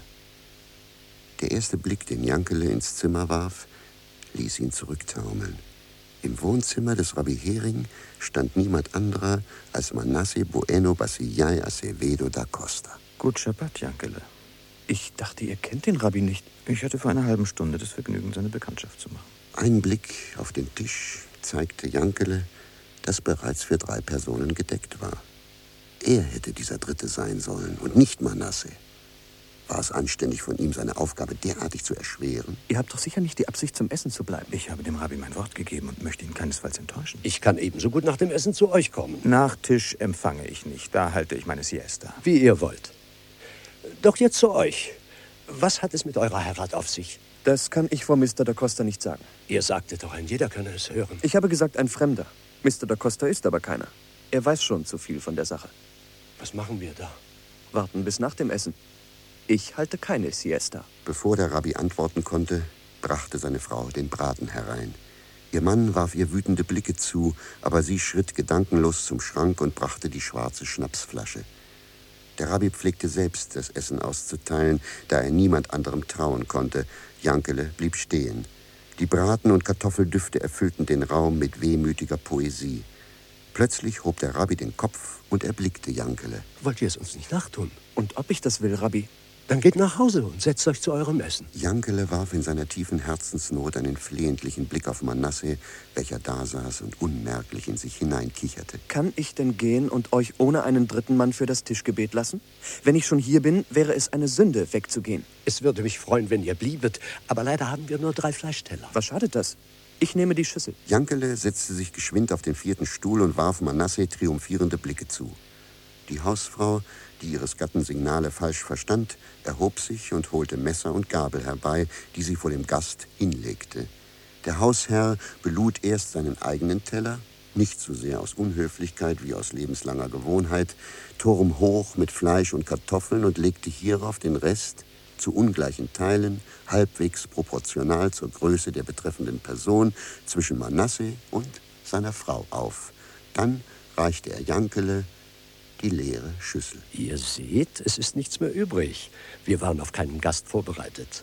Der erste Blick, den Jankele ins Zimmer warf, ließ ihn zurücktaumeln. Im Wohnzimmer des Rabbi Hering stand niemand anderer als Manasseh Bueno Basilei Acevedo da Costa. Gut Schabbat, Jankele. Ich dachte, ihr kennt den Rabbi nicht. Ich hatte vor einer halben Stunde das Vergnügen, seine Bekanntschaft zu machen. Ein Blick auf den Tisch zeigte Jankele, dass bereits für 3 Personen gedeckt war. Er hätte dieser Dritte sein sollen und nicht Manasseh. War es anständig von ihm, seine Aufgabe derartig zu erschweren? Ihr habt doch sicher nicht die Absicht, zum Essen zu bleiben. Ich habe dem Rabbi mein Wort gegeben und möchte ihn keinesfalls enttäuschen. Ich kann ebenso gut nach dem Essen zu euch kommen. Nach Tisch empfange ich nicht. Da halte ich meine Siesta. Wie ihr wollt. Doch jetzt zu euch. Was hat es mit eurer Heirat auf sich? Das kann ich vor Mr. da Costa nicht sagen. Ihr sagtet doch, ein jeder könne es hören. Ich habe gesagt, ein Fremder. Mr. da Costa ist aber keiner. Er weiß schon zu viel von der Sache. Was machen wir da? Warten bis nach dem Essen. Ich halte keine Siesta. Bevor der Rabbi antworten konnte, brachte seine Frau den Braten herein. Ihr Mann warf ihr wütende Blicke zu, aber sie schritt gedankenlos zum Schrank und brachte die schwarze Schnapsflasche. Der Rabbi pflegte selbst, das Essen auszuteilen, da er niemand anderem trauen konnte. Jankele blieb stehen. Die Braten- und Kartoffeldüfte erfüllten den Raum mit wehmütiger Poesie. Plötzlich hob der Rabbi den Kopf und erblickte Jankele. Wollt ihr es uns nicht nachtun? Und ob ich das will, Rabbi? Dann geht nach Hause und setzt euch zu eurem Essen. Jankele warf in seiner tiefen Herzensnot einen flehentlichen Blick auf Manasseh, welcher dasaß und unmerklich in sich hineinkicherte. Kann ich denn gehen und euch ohne einen dritten Mann für das Tischgebet lassen? Wenn ich schon hier bin, wäre es eine Sünde, wegzugehen. Es würde mich freuen, wenn ihr bliebet, aber leider haben wir nur 3 Fleischteller. Was schadet das? Ich nehme die Schüssel. Jankele setzte sich geschwind auf den 4. Stuhl und warf Manasseh triumphierende Blicke zu. Die Hausfrau, die ihres Gatten Signale falsch verstand, erhob sich und holte Messer und Gabel herbei, die sie vor dem Gast hinlegte. Der Hausherr belud erst seinen eigenen Teller, nicht so sehr aus Unhöflichkeit wie aus lebenslanger Gewohnheit, turmhoch mit Fleisch und Kartoffeln und legte hierauf den Rest zu ungleichen Teilen, halbwegs proportional zur Größe der betreffenden Person, zwischen Manasseh und seiner Frau auf. Dann reichte er Jankele die leere Schüssel. Ihr seht, es ist nichts mehr übrig. Wir waren auf keinen Gast vorbereitet.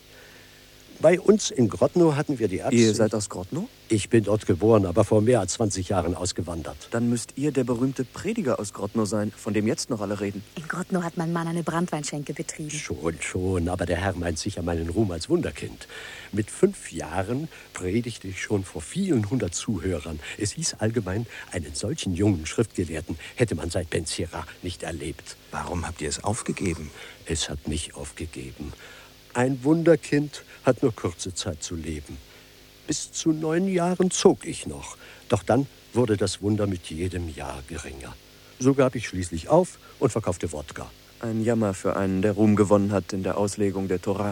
Bei uns in Grodno hatten wir die Absicht... Ihr seid aus Grodno? Ich bin dort geboren, aber vor mehr als 20 Jahren ausgewandert. Dann müsst ihr der berühmte Prediger aus Grodno sein, von dem jetzt noch alle reden. In Grodno hat mein Mann eine Branntweinschenke betrieben. Schon, aber der Herr meint sicher meinen Ruhm als Wunderkind. Mit 5 Jahren predigte ich schon vor vielen 100 Zuhörern. Es hieß allgemein, einen solchen jungen Schriftgelehrten hätte man seit Ben Sira nicht erlebt. Warum habt ihr es aufgegeben? Es hat mich aufgegeben. Ein Wunderkind hat nur kurze Zeit zu leben. Bis zu 9 Jahren zog ich noch. Doch dann wurde das Wunder mit jedem Jahr geringer. So gab ich schließlich auf und verkaufte Wodka. Ein Jammer für einen, der Ruhm gewonnen hat in der Auslegung der Tora.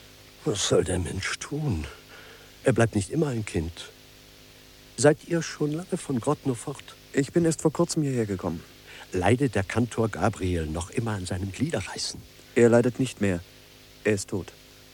Was soll der Mensch tun? Er bleibt nicht immer ein Kind. Seid ihr schon lange von Grodno fort? Ich bin erst vor kurzem hierher gekommen. Leidet der Kantor Gabriel noch immer an seinem Gliederreißen? Er leidet nicht mehr. Er ist tot.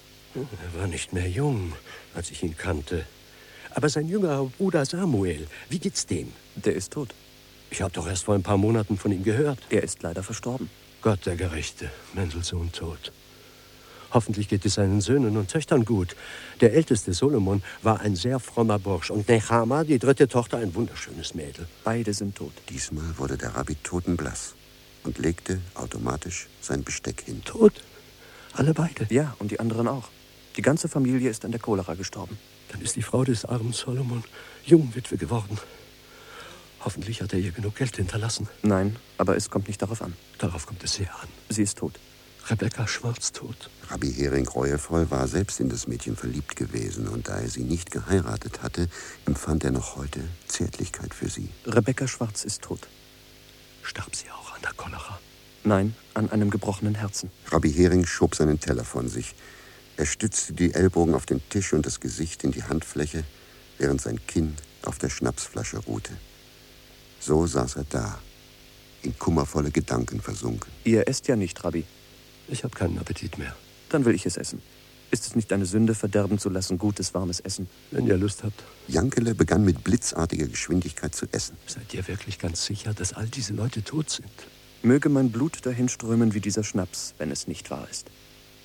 Er war nicht mehr jung, als ich ihn kannte. Aber sein jüngerer Bruder Samuel, wie geht's dem? Der ist tot. Ich habe doch erst vor ein paar Monaten von ihm gehört. Er ist leider verstorben. Gott, der Gerechte, Mendelssohn tot. Hoffentlich geht es seinen Söhnen und Töchtern gut. Der älteste Solomon war ein sehr frommer Bursch und Nechama, die 3. Tochter, ein wunderschönes Mädel. Beide sind tot. Diesmal wurde der Rabbi totenblass und legte automatisch sein Besteck hin. Tot? Alle beide? Ja, und die anderen auch. Die ganze Familie ist an der Cholera gestorben. Dann ist die Frau des armen Solomon Jungwitwe geworden. Hoffentlich hat er ihr genug Geld hinterlassen. Nein, aber es kommt nicht darauf an. Darauf kommt es sehr an. Sie ist tot. Rebecca Schwarz tot. Rabbi Hering reuevoll war selbst in das Mädchen verliebt gewesen, und da er sie nicht geheiratet hatte, empfand er noch heute Zärtlichkeit für sie. Rebecca Schwarz ist tot. Starb sie auch an der Cholera? Nein, an einem gebrochenen Herzen. Rabbi Hering schob seinen Teller von sich. Er stützte die Ellbogen auf den Tisch und das Gesicht in die Handfläche, während sein Kinn auf der Schnapsflasche ruhte. So saß er da, in kummervolle Gedanken versunken. Ihr esst ja nicht, Rabbi. Ich habe keinen Appetit mehr. Dann will ich es essen. Ist es nicht eine Sünde, verderben zu lassen, gutes, warmes Essen? Wenn ihr Lust habt. Jankele begann mit blitzartiger Geschwindigkeit zu essen. Seid ihr wirklich ganz sicher, dass all diese Leute tot sind? Möge mein Blut dahinströmen wie dieser Schnaps, wenn es nicht wahr ist.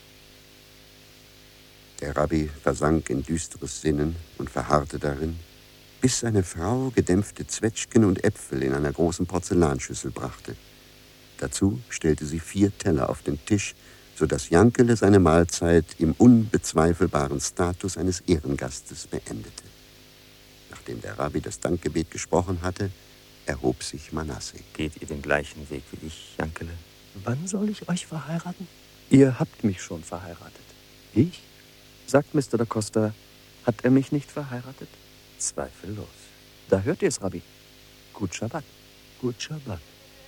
Der Rabbi versank in düsteres Sinnen und verharrte darin, bis seine Frau gedämpfte Zwetschgen und Äpfel in einer großen Porzellanschüssel brachte. Dazu stellte sie 4 Teller auf den Tisch, sodass Jankele seine Mahlzeit im unbezweifelbaren Status eines Ehrengastes beendete. Nachdem der Rabbi das Dankgebet gesprochen hatte, erhob sich Manasse. Geht ihr den gleichen Weg wie ich, Jankele? Wann soll ich euch verheiraten? Ihr habt mich schon verheiratet. Ich? Sagt Mr. da Costa, hat er mich nicht verheiratet? Zweifellos. Da hört ihr es, Rabbi. Gut Schabbat. Gut Schabbat.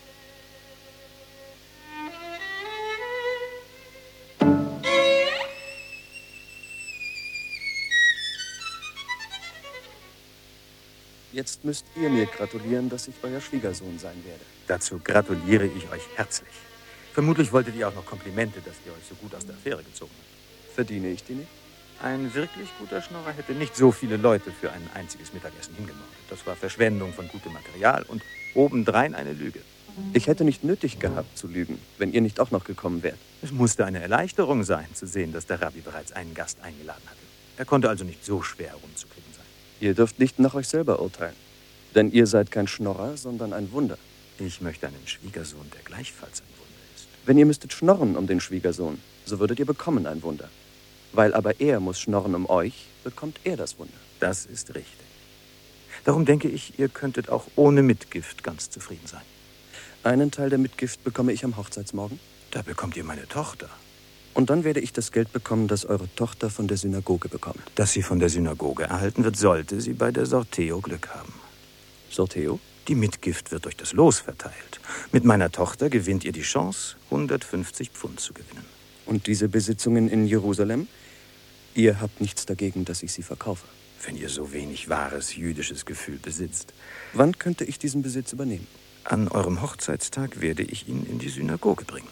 Jetzt müsst ihr mir gratulieren, dass ich euer Schwiegersohn sein werde. Dazu gratuliere ich euch herzlich. Vermutlich wolltet ihr auch noch Komplimente, dass ihr euch so gut aus der Affäre gezogen habt. Verdiene ich die nicht? Ein wirklich guter Schnorrer hätte nicht so viele Leute für ein einziges Mittagessen hingemordet. Das war Verschwendung von gutem Material und obendrein eine Lüge. Ich hätte nicht nötig gehabt zu lügen, wenn ihr nicht auch noch gekommen wärt. Es musste eine Erleichterung sein, zu sehen, dass der Rabbi bereits einen Gast eingeladen hatte. Er konnte also nicht so schwer herumzukriegen sein. Ihr dürft nicht nach euch selber urteilen. Denn ihr seid kein Schnorrer, sondern ein Wunder. Ich möchte einen Schwiegersohn, der gleichfalls ein Wunder ist. Wenn ihr müsstet schnorren um den Schwiegersohn, so würdet ihr bekommen ein Wunder. Weil aber er muss schnorren um euch, bekommt er das Wunder. Das ist richtig. Darum denke ich, ihr könntet auch ohne Mitgift ganz zufrieden sein. Einen Teil der Mitgift bekomme ich am Hochzeitsmorgen. Da bekommt ihr meine Tochter. Und dann werde ich das Geld bekommen, das eure Tochter von der Synagoge bekommt. Das sie von der Synagoge erhalten wird, sollte sie bei der Sorteo Glück haben. Sorteo? Die Mitgift wird durch das Los verteilt. Mit meiner Tochter gewinnt ihr die Chance, 150 Pfund zu gewinnen. Und diese Besitzungen in Jerusalem? Ihr habt nichts dagegen, dass ich sie verkaufe. Wenn ihr so wenig wahres jüdisches Gefühl besitzt. Wann könnte ich diesen Besitz übernehmen? An eurem Hochzeitstag werde ich ihn in die Synagoge bringen.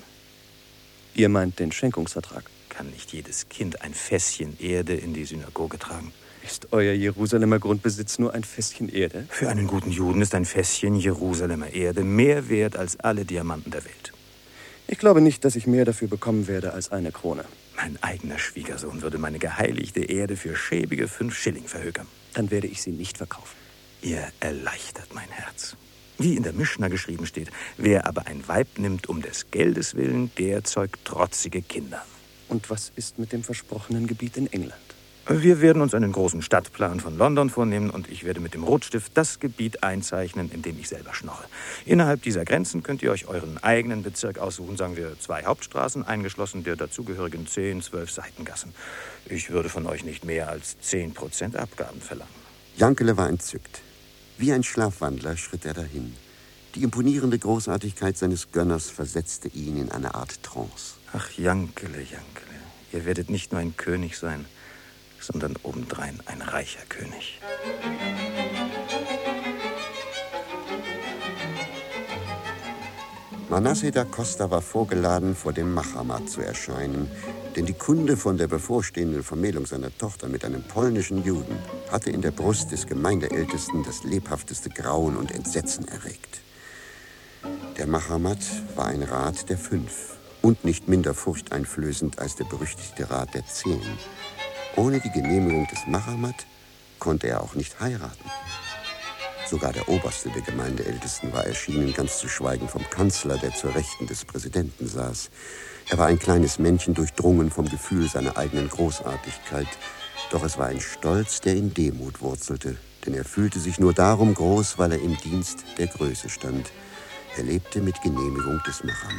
Ihr meint den Schenkungsvertrag? Kann nicht jedes Kind ein Fässchen Erde in die Synagoge tragen? Ist euer Jerusalemer Grundbesitz nur ein Fässchen Erde? Für einen guten Juden ist ein Fässchen Jerusalemer Erde mehr wert als alle Diamanten der Welt. Ich glaube nicht, dass ich mehr dafür bekommen werde als eine Krone. Mein eigener Schwiegersohn würde meine geheiligte Erde für schäbige 5 Schilling verhökern. Dann werde ich sie nicht verkaufen. Ihr erleichtert mein Herz. Wie in der Mischna geschrieben steht, wer aber ein Weib nimmt um des Geldes willen, der zeugt trotzige Kinder. Und was ist mit dem versprochenen Gebiet in England? Wir werden uns einen großen Stadtplan von London vornehmen und ich werde mit dem Rotstift das Gebiet einzeichnen, in dem ich selber schnorre. Innerhalb dieser Grenzen könnt ihr euch euren eigenen Bezirk aussuchen, sagen wir 2 Hauptstraßen, eingeschlossen der dazugehörigen 10, 12 Seitengassen. Ich würde von euch nicht mehr als 10% Abgaben verlangen. Jankele war entzückt. Wie ein Schlafwandler schritt er dahin. Die imponierende Großartigkeit seines Gönners versetzte ihn in eine Art Trance. Ach, Jankele, Jankele, ihr werdet nicht nur ein König sein, sondern obendrein ein reicher König. Manasse da Costa war vorgeladen, vor dem Machamat zu erscheinen, denn die Kunde von der bevorstehenden Vermählung seiner Tochter mit einem polnischen Juden hatte in der Brust des Gemeindeältesten das lebhafteste Grauen und Entsetzen erregt. Der Machamat war ein Rat der 5 und nicht minder furchteinflößend als der berüchtigte Rat der 10. Ohne die Genehmigung des Machamat konnte er auch nicht heiraten. Sogar der Oberste der Gemeindeältesten war erschienen, ganz zu schweigen vom Kanzler, der zur Rechten des Präsidenten saß. Er war ein kleines Männchen, durchdrungen vom Gefühl seiner eigenen Großartigkeit. Doch es war ein Stolz, der in Demut wurzelte, denn er fühlte sich nur darum groß, weil er im Dienst der Größe stand. Er lebte mit Genehmigung des Machamat.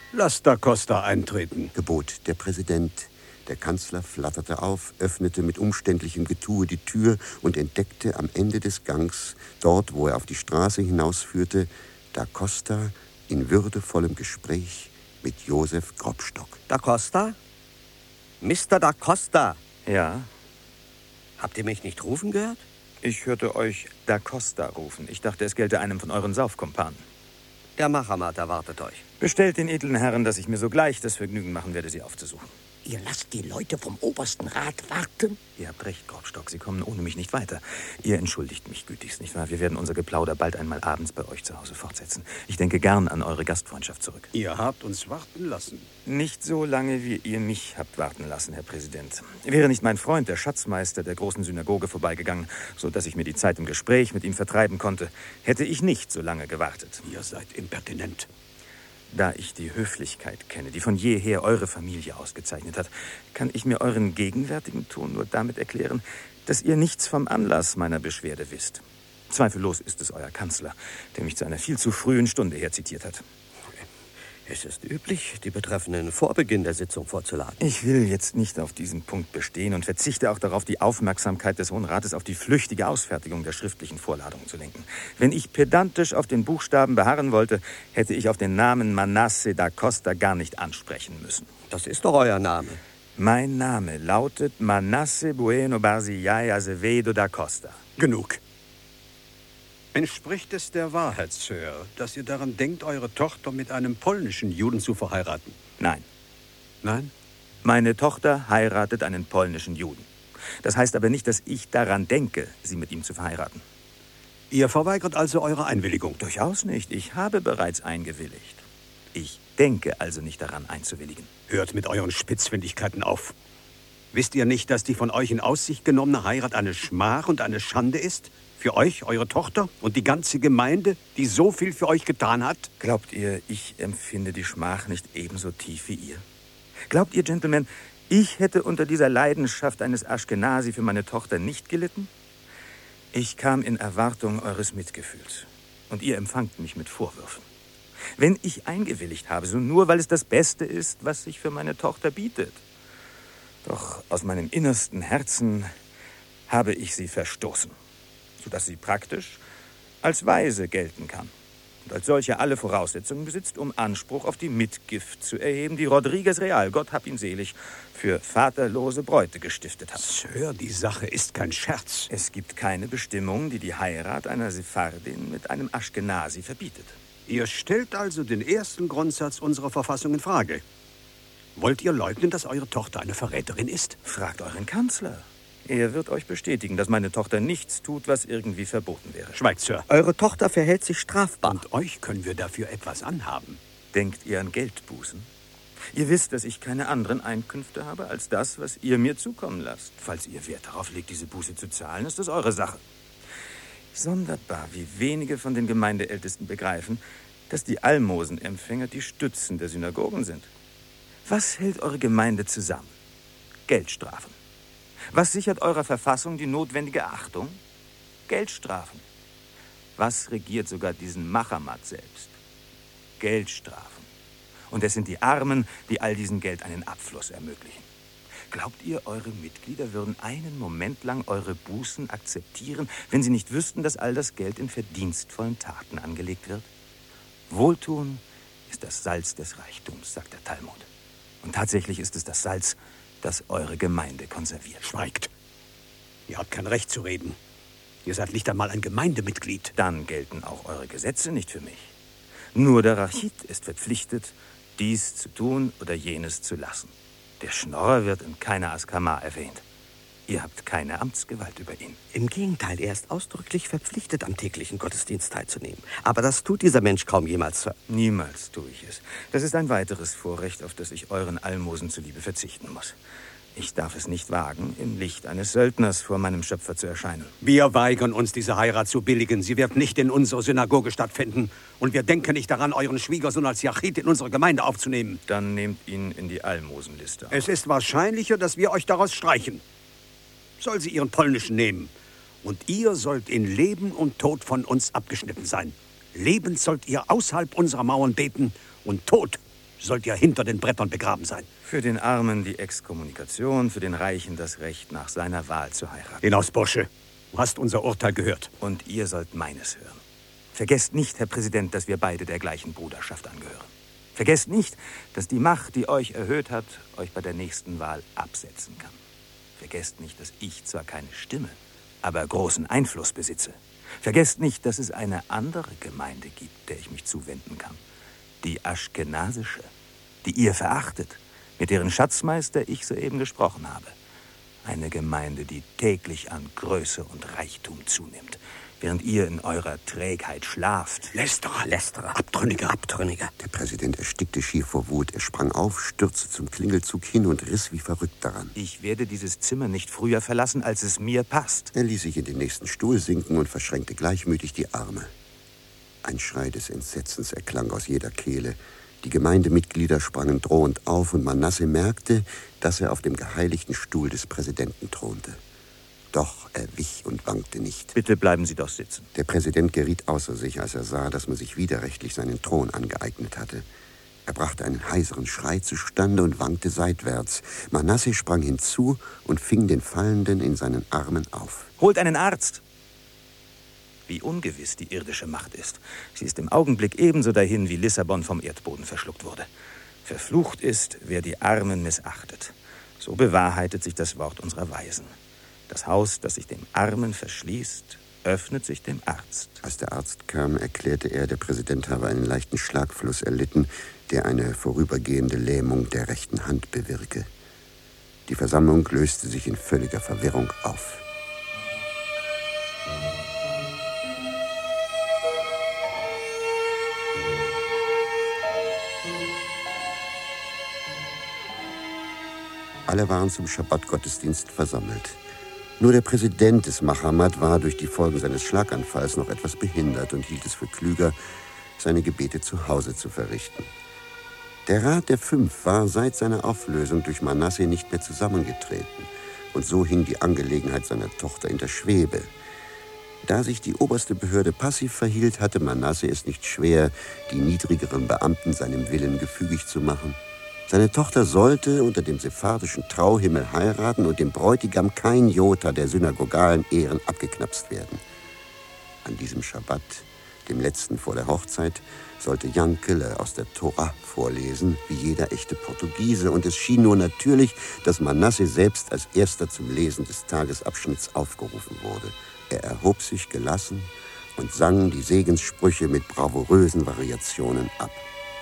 Lasst Da Costa eintreten, gebot der Präsident. Der Kanzler flatterte auf, öffnete mit umständlichem Getue die Tür und entdeckte am Ende des Gangs, dort, wo er auf die Straße hinausführte, Da Costa in würdevollem Gespräch mit Josef Grobstock. Da Costa? Mr. Da Costa? Ja? Habt ihr mich nicht rufen gehört? Ich hörte euch Da Costa rufen. Ich dachte, es gelte einem von euren Saufkumpanen. Der Machamat erwartet euch. Bestellt den edlen Herren, dass ich mir sogleich das Vergnügen machen werde, sie aufzusuchen. Ihr lasst die Leute vom obersten Rat warten? Ihr habt recht, Grobstock. Sie kommen ohne mich nicht weiter. Ihr entschuldigt mich gütigst, nicht wahr? Wir werden unser Geplauder bald einmal abends bei euch zu Hause fortsetzen. Ich denke gern an eure Gastfreundschaft zurück. Ihr habt uns warten lassen. Nicht so lange, wie ihr mich habt warten lassen, Herr Präsident. Wäre nicht mein Freund, der Schatzmeister der großen Synagoge, vorbeigegangen, so dass ich mir die Zeit im Gespräch mit ihm vertreiben konnte, hätte ich nicht so lange gewartet. Ihr seid impertinent. Da ich die Höflichkeit kenne, die von jeher eure Familie ausgezeichnet hat, kann ich mir euren gegenwärtigen Ton nur damit erklären, dass ihr nichts vom Anlass meiner Beschwerde wisst. Zweifellos ist es euer Kanzler, der mich zu einer viel zu frühen Stunde her zitiert hat. Es ist üblich, die Betreffenden vor Beginn der Sitzung vorzuladen. Ich will jetzt nicht auf diesen Punkt bestehen und verzichte auch darauf, die Aufmerksamkeit des Hohen Rates auf die flüchtige Ausfertigung der schriftlichen Vorladung zu lenken. Wenn ich pedantisch auf den Buchstaben beharren wollte, hätte ich auf den Namen Manasse da Costa gar nicht ansprechen müssen. Das ist doch euer Name. Mein Name lautet Manasse Bueno Barzillai Azevedo da Costa. Genug. Entspricht es der Wahrheit, Sir, dass ihr daran denkt, eure Tochter mit einem polnischen Juden zu verheiraten? Nein. Nein? Meine Tochter heiratet einen polnischen Juden. Das heißt aber nicht, dass ich daran denke, sie mit ihm zu verheiraten. Ihr verweigert also eure Einwilligung? Durchaus nicht. Ich habe bereits eingewilligt. Ich denke also nicht daran, einzuwilligen. Hört mit euren Spitzfindigkeiten auf. Wisst ihr nicht, dass die von euch in Aussicht genommene Heirat eine Schmach und eine Schande ist? Für euch, eure Tochter und die ganze Gemeinde, die so viel für euch getan hat? Glaubt ihr, ich empfinde die Schmach nicht ebenso tief wie ihr? Glaubt ihr, Gentlemen, ich hätte unter dieser Leidenschaft eines Aschkenasi für meine Tochter nicht gelitten? Ich kam in Erwartung eures Mitgefühls. Und ihr empfangt mich mit Vorwürfen. Wenn ich eingewilligt habe, so nur, weil es das Beste ist, was sich für meine Tochter bietet. Doch aus meinem innersten Herzen habe ich sie verstoßen, sodass sie praktisch als Waise gelten kann und als solche alle Voraussetzungen besitzt, um Anspruch auf die Mitgift zu erheben, die Rodriguez Real, Gott hab ihn selig, für vaterlose Bräute gestiftet hat. Sir, die Sache ist kein Scherz. Es gibt keine Bestimmung, die die Heirat einer Sephardin mit einem Aschkenasi verbietet. Ihr stellt also den ersten Grundsatz unserer Verfassung in Frage. Wollt ihr leugnen, dass eure Tochter eine Verräterin ist? Fragt euren Kanzler. Er wird euch bestätigen, dass meine Tochter nichts tut, was irgendwie verboten wäre. Schweigt, Sir. Eure Tochter verhält sich strafbar. Und euch können wir dafür etwas anhaben. Denkt ihr an Geldbußen? Ihr wisst, dass ich keine anderen Einkünfte habe als das, was ihr mir zukommen lasst. Falls ihr Wert darauf legt, diese Buße zu zahlen, ist das eure Sache. Sonderbar, wie wenige von den Gemeindeältesten begreifen, dass die Almosenempfänger die Stützen der Synagogen sind. Was hält eure Gemeinde zusammen? Geldstrafen. Was sichert eurer Verfassung die notwendige Achtung? Geldstrafen. Was regiert sogar diesen Machamat selbst? Geldstrafen. Und es sind die Armen, die all diesem Geld einen Abfluss ermöglichen. Glaubt ihr, eure Mitglieder würden einen Moment lang eure Bußen akzeptieren, wenn sie nicht wüssten, dass all das Geld in verdienstvollen Taten angelegt wird? Wohltun ist das Salz des Reichtums, sagt der Talmud. Und tatsächlich ist es das Salz, das eure Gemeinde konserviert. Schweigt. Ihr habt kein Recht zu reden. Ihr seid nicht einmal ein Gemeindemitglied. Dann gelten auch eure Gesetze nicht für mich. Nur der Rachit ist verpflichtet, dies zu tun oder jenes zu lassen. Der Schnorrer wird in keiner Askama erwähnt. Ihr habt keine Amtsgewalt über ihn. Im Gegenteil, er ist ausdrücklich verpflichtet, am täglichen Gottesdienst teilzunehmen. Aber das tut dieser Mensch kaum jemals, Sir. Niemals tue ich es. Das ist ein weiteres Vorrecht, auf das ich euren Almosen zuliebe verzichten muss. Ich darf es nicht wagen, im Licht eines Söldners vor meinem Schöpfer zu erscheinen. Wir weigern uns, diese Heirat zu billigen. Sie wird nicht in unserer Synagoge stattfinden. Und wir denken nicht daran, euren Schwiegersohn als Yachid in unsere Gemeinde aufzunehmen. Dann nehmt ihn in die Almosenliste auf. Es ist wahrscheinlicher, dass wir euch daraus streichen. Soll sie ihren polnischen nehmen. Und ihr sollt in Leben und Tod von uns abgeschnitten sein. Lebend sollt ihr außerhalb unserer Mauern beten und tot sollt ihr hinter den Brettern begraben sein. Für den Armen die Exkommunikation, für den Reichen das Recht, nach seiner Wahl zu heiraten. Hinaus, Bursche. Du hast unser Urteil gehört. Und ihr sollt meines hören. Vergesst nicht, Herr Präsident, dass wir beide der gleichen Bruderschaft angehören. Vergesst nicht, dass die Macht, die euch erhöht hat, euch bei der nächsten Wahl absetzen kann. Vergesst nicht, dass ich zwar keine Stimme, aber großen Einfluss besitze. Vergesst nicht, dass es eine andere Gemeinde gibt, der ich mich zuwenden kann. Die aschkenasische, die ihr verachtet, mit deren Schatzmeister ich soeben gesprochen habe. Eine Gemeinde, die täglich an Größe und Reichtum zunimmt, während ihr in eurer Trägheit schlaft. Lästerer, Abtrünniger. Der Präsident erstickte schier vor Wut. Er sprang auf, stürzte zum Klingelzug hin und riss wie verrückt daran. Ich werde dieses Zimmer nicht früher verlassen, als es mir passt. Er ließ sich in den nächsten Stuhl sinken und verschränkte gleichmütig die Arme. Ein Schrei des Entsetzens erklang aus jeder Kehle. Die Gemeindemitglieder sprangen drohend auf und Manasse merkte, dass er auf dem geheiligten Stuhl des Präsidenten thronte. Doch er wich und wankte nicht. Bitte bleiben Sie doch sitzen. Der Präsident geriet außer sich, als er sah, dass man sich widerrechtlich seinen Thron angeeignet hatte. Er brachte einen heiseren Schrei zustande und wankte seitwärts. Manasse sprang hinzu und fing den Fallenden in seinen Armen auf. Holt einen Arzt! Wie ungewiss die irdische Macht ist. Sie ist im Augenblick ebenso dahin, wie Lissabon vom Erdboden verschluckt wurde. Verflucht ist, wer die Armen missachtet. So bewahrheitet sich das Wort unserer Weisen. Das Haus, das sich dem Armen verschließt, öffnet sich dem Arzt. Als der Arzt kam, erklärte er, der Präsident habe einen leichten Schlagfluss erlitten, der eine vorübergehende Lähmung der rechten Hand bewirke. Die Versammlung löste sich in völliger Verwirrung auf. Alle waren zum Schabbat-Gottesdienst versammelt. Nur der Präsident des Machamat war durch die Folgen seines Schlaganfalls noch etwas behindert und hielt es für klüger, seine Gebete zu Hause zu verrichten. Der Rat der Fünf war seit seiner Auflösung durch Manasse nicht mehr zusammengetreten, und so hing die Angelegenheit seiner Tochter in der Schwebe. Da sich die oberste Behörde passiv verhielt, hatte Manasse es nicht schwer, die niedrigeren Beamten seinem Willen gefügig zu machen. Seine Tochter sollte unter dem sephardischen Trauhimmel heiraten und dem Bräutigam kein Jota der synagogalen Ehren abgeknapst werden. An diesem Schabbat, dem letzten vor der Hochzeit, sollte Jankele aus der Tora vorlesen, wie jeder echte Portugiese, und es schien nur natürlich, dass Manasse selbst als erster zum Lesen des Tagesabschnitts aufgerufen wurde. Er erhob sich gelassen und sang die Segenssprüche mit bravourösen Variationen ab.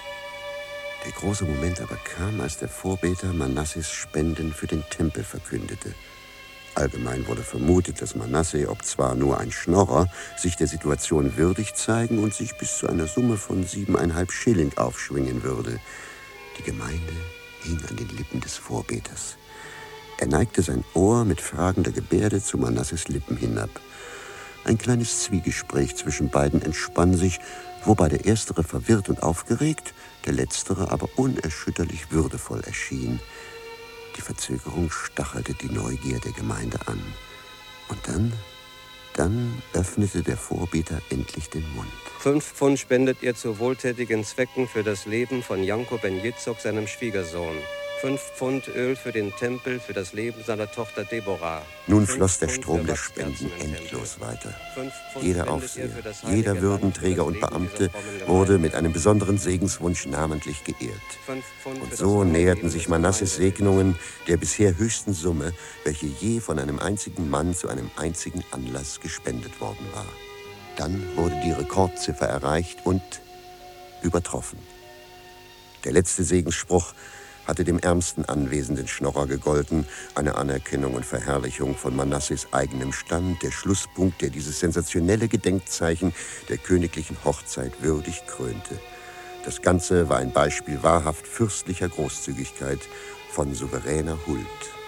Der große Moment aber kam, als der Vorbeter Manasses Spenden für den Tempel verkündete. Allgemein wurde vermutet, dass Manasse, ob zwar nur ein Schnorrer, sich der Situation würdig zeigen und sich bis zu einer Summe von 7,5 Schilling aufschwingen würde. Die Gemeinde hing an den Lippen des Vorbeters. Er neigte sein Ohr mit fragender Gebärde zu Manasses Lippen hinab. Ein kleines Zwiegespräch zwischen beiden entspann sich, wobei der Erstere verwirrt und aufgeregt, der Letztere aber unerschütterlich würdevoll erschien. Die Verzögerung stachelte die Neugier der Gemeinde an. Und dann öffnete der Vorbeter endlich den Mund. 5 Pfund spendet ihr zu wohltätigen Zwecken für das Leben von Janko Ben Yitzhok, seinem Schwiegersohn. 5 Pfund Öl für den Tempel, für das Leben seiner Tochter Deborah. Nun floss der Strom der Spenden endlos weiter. Jeder Aufseher, jeder Würdenträger und Beamte wurde mit einem besonderen Segenswunsch namentlich geehrt. Und so näherten sich Manasses Segnungen der bisher höchsten Summe, welche je von einem einzigen Mann zu einem einzigen Anlass gespendet worden war. Dann wurde die Rekordziffer erreicht und übertroffen. Der letzte Segensspruch hatte dem ärmsten anwesenden Schnorrer gegolten, eine Anerkennung und Verherrlichung von Manasses eigenem Stand, der Schlusspunkt, der dieses sensationelle Gedenkzeichen der königlichen Hochzeit würdig krönte. Das Ganze war ein Beispiel wahrhaft fürstlicher Großzügigkeit, von souveräner Huld.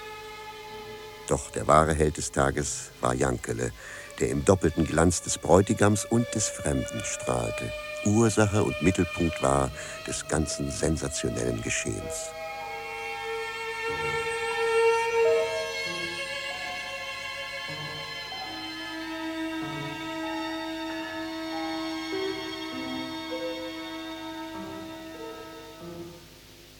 Doch der wahre Held des Tages war Jankele, der im doppelten Glanz des Bräutigams und des Fremden strahlte, Ursache und Mittelpunkt war des ganzen sensationellen Geschehens.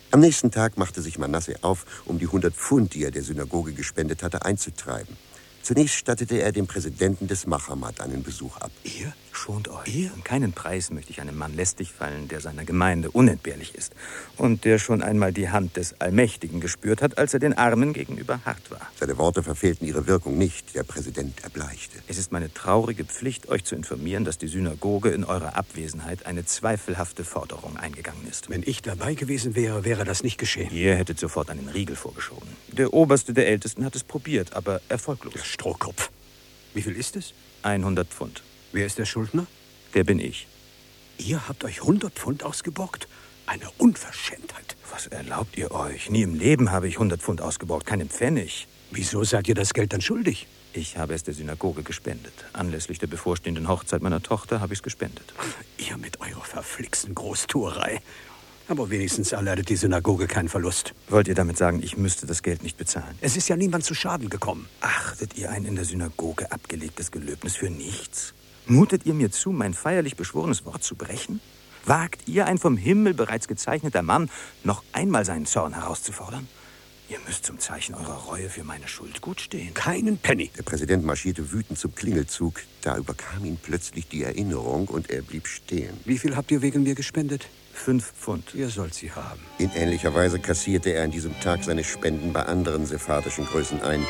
Am nächsten Tag machte sich Manasse auf, um die 100 Pfund, die er der Synagoge gespendet hatte, einzutreiben. Zunächst stattete er dem Präsidenten des Machamat einen Besuch ab. Ihr schont euch. Ihr? Um keinen Preis möchte ich einem Mann lästig fallen, der seiner Gemeinde unentbehrlich ist und der schon einmal die Hand des Allmächtigen gespürt hat, als er den Armen gegenüber hart war. Seine Worte verfehlten ihre Wirkung nicht. Der Präsident erbleichte. Es ist meine traurige Pflicht, euch zu informieren, dass die Synagoge in eurer Abwesenheit eine zweifelhafte Forderung eingegangen ist. Wenn ich dabei gewesen wäre, wäre das nicht geschehen. Ihr hättet sofort einen Riegel vorgeschoben. Der Oberste der Ältesten hat es probiert, aber erfolglos. Der Strohkopf. Wie viel ist es? 100 Pfund. Wer ist der Schuldner? Der bin ich. Ihr habt euch 100 Pfund ausgeborgt? Eine Unverschämtheit. Was erlaubt ihr euch? Nie im Leben habe ich 100 Pfund ausgeborgt, keinen Pfennig. Wieso seid ihr das Geld dann schuldig? Ich habe es der Synagoge gespendet. Anlässlich der bevorstehenden Hochzeit meiner Tochter habe ich es gespendet. Ihr mit eurer verflixten Großtuerei. Aber wenigstens erleidet die Synagoge keinen Verlust. Wollt ihr damit sagen, ich müsste das Geld nicht bezahlen? Es ist ja niemand zu Schaden gekommen. Achtet ihr ein in der Synagoge abgelegtes Gelöbnis für nichts? Mutet ihr mir zu, mein feierlich beschworenes Wort zu brechen? Wagt ihr, ein vom Himmel bereits gezeichneter Mann, noch einmal seinen Zorn herauszufordern? Ihr müsst zum Zeichen eurer Reue für meine Schuld gut stehen. Keinen Penny. Der Präsident marschierte wütend zum Klingelzug. Da überkam ihn plötzlich die Erinnerung und er blieb stehen. Wie viel habt ihr wegen mir gespendet? 5 Pfund. Ihr sollt sie haben. In ähnlicher Weise kassierte er an diesem Tag seine Spenden bei anderen sephardischen Größen ein.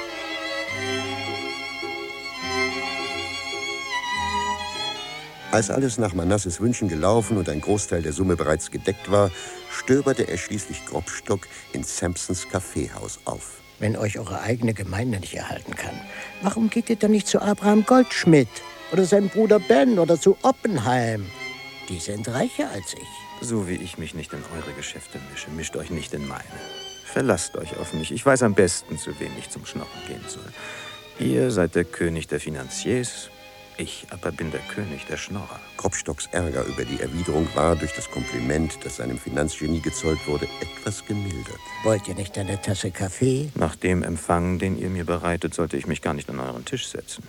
Als alles nach Manasses Wünschen gelaufen und ein Großteil der Summe bereits gedeckt war, stöberte er schließlich Grobstock in Sampsons Kaffeehaus auf. Wenn euch eure eigene Gemeinde nicht erhalten kann, warum geht ihr dann nicht zu Abraham Goldschmidt oder seinem Bruder Ben oder zu Oppenheim? Die sind reicher als ich. So wie ich mich nicht in eure Geschäfte mische, mischt euch nicht in meine. Verlasst euch auf mich. Ich weiß am besten, zu wem ich zum Schnorren gehen soll. Ihr seid der König der Finanziers. Ich aber bin der König der Schnorrer. Grobstocks Ärger über die Erwiderung war durch das Kompliment, das seinem Finanzgenie gezollt wurde, etwas gemildert. Wollt ihr nicht eine Tasse Kaffee? Nach dem Empfang, den ihr mir bereitet, sollte ich mich gar nicht an euren Tisch setzen.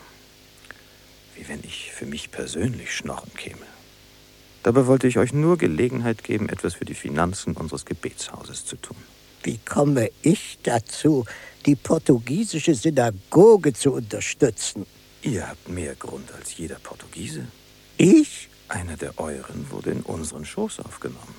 Wie wenn ich für mich persönlich schnorren käme. Dabei wollte ich euch nur Gelegenheit geben, etwas für die Finanzen unseres Gebetshauses zu tun. Wie komme ich dazu, die portugiesische Synagoge zu unterstützen? Ihr habt mehr Grund als jeder Portugiese. Ich? Einer der euren wurde in unseren Schoß aufgenommen.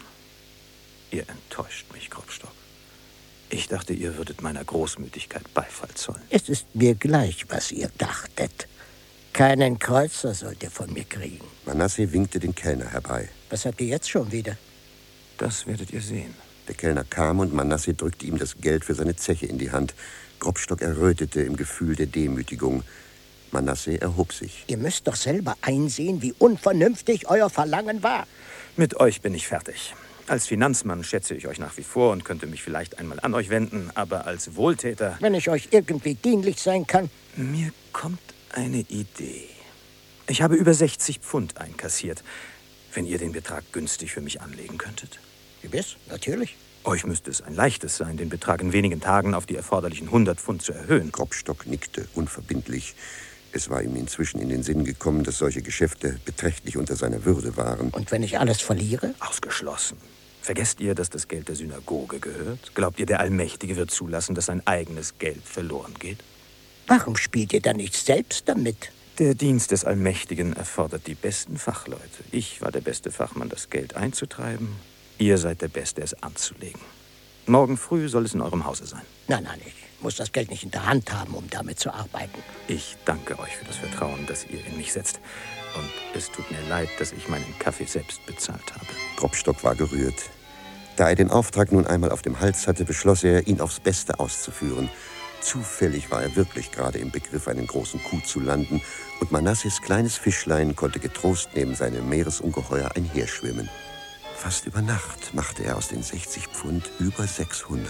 Ihr enttäuscht mich, Grobstock. Ich dachte, ihr würdet meiner Großmütigkeit Beifall zollen. Es ist mir gleich, was ihr dachtet. Keinen Kreuzer sollt ihr von mir kriegen. Manasse winkte den Kellner herbei. Was habt ihr jetzt schon wieder? Das werdet ihr sehen. Der Kellner kam und Manasse drückte ihm das Geld für seine Zeche in die Hand. Grobstock errötete im Gefühl der Demütigung. Manasse erhob sich. Ihr müsst doch selber einsehen, wie unvernünftig euer Verlangen war. Mit euch bin ich fertig. Als Finanzmann schätze ich euch nach wie vor und könnte mich vielleicht einmal an euch wenden, aber als Wohltäter... Wenn ich euch irgendwie dienlich sein kann... Mir kommt eine Idee. Ich habe über 60 Pfund einkassiert, wenn ihr den Betrag günstig für mich anlegen könntet. Gewiss, natürlich. Euch müsste es ein leichtes sein, den Betrag in wenigen Tagen auf die erforderlichen 100 Pfund zu erhöhen. Grobstock nickte unverbindlich. Es war ihm inzwischen in den Sinn gekommen, dass solche Geschäfte beträchtlich unter seiner Würde waren. Und wenn ich alles verliere? Ausgeschlossen. Vergesst ihr, dass das Geld der Synagoge gehört? Glaubt ihr, der Allmächtige wird zulassen, dass sein eigenes Geld verloren geht? Warum spielt ihr dann nicht selbst damit? Der Dienst des Allmächtigen erfordert die besten Fachleute. Ich war der beste Fachmann, das Geld einzutreiben. Ihr seid der Beste, es anzulegen. Morgen früh soll es in eurem Hause sein. Nein, ich muss das Geld nicht in der Hand haben, um damit zu arbeiten. Ich danke euch für das Vertrauen, das ihr in mich setzt. Und es tut mir leid, dass ich meinen Kaffee selbst bezahlt habe. Grobstock war gerührt. Da er den Auftrag nun einmal auf dem Hals hatte, beschloss er, ihn aufs Beste auszuführen. Zufällig war er wirklich gerade im Begriff, einen großen Coup zu landen, und Manasses kleines Fischlein konnte getrost neben seinem Meeresungeheuer einherschwimmen. Fast über Nacht machte er aus den 60 Pfund über 600.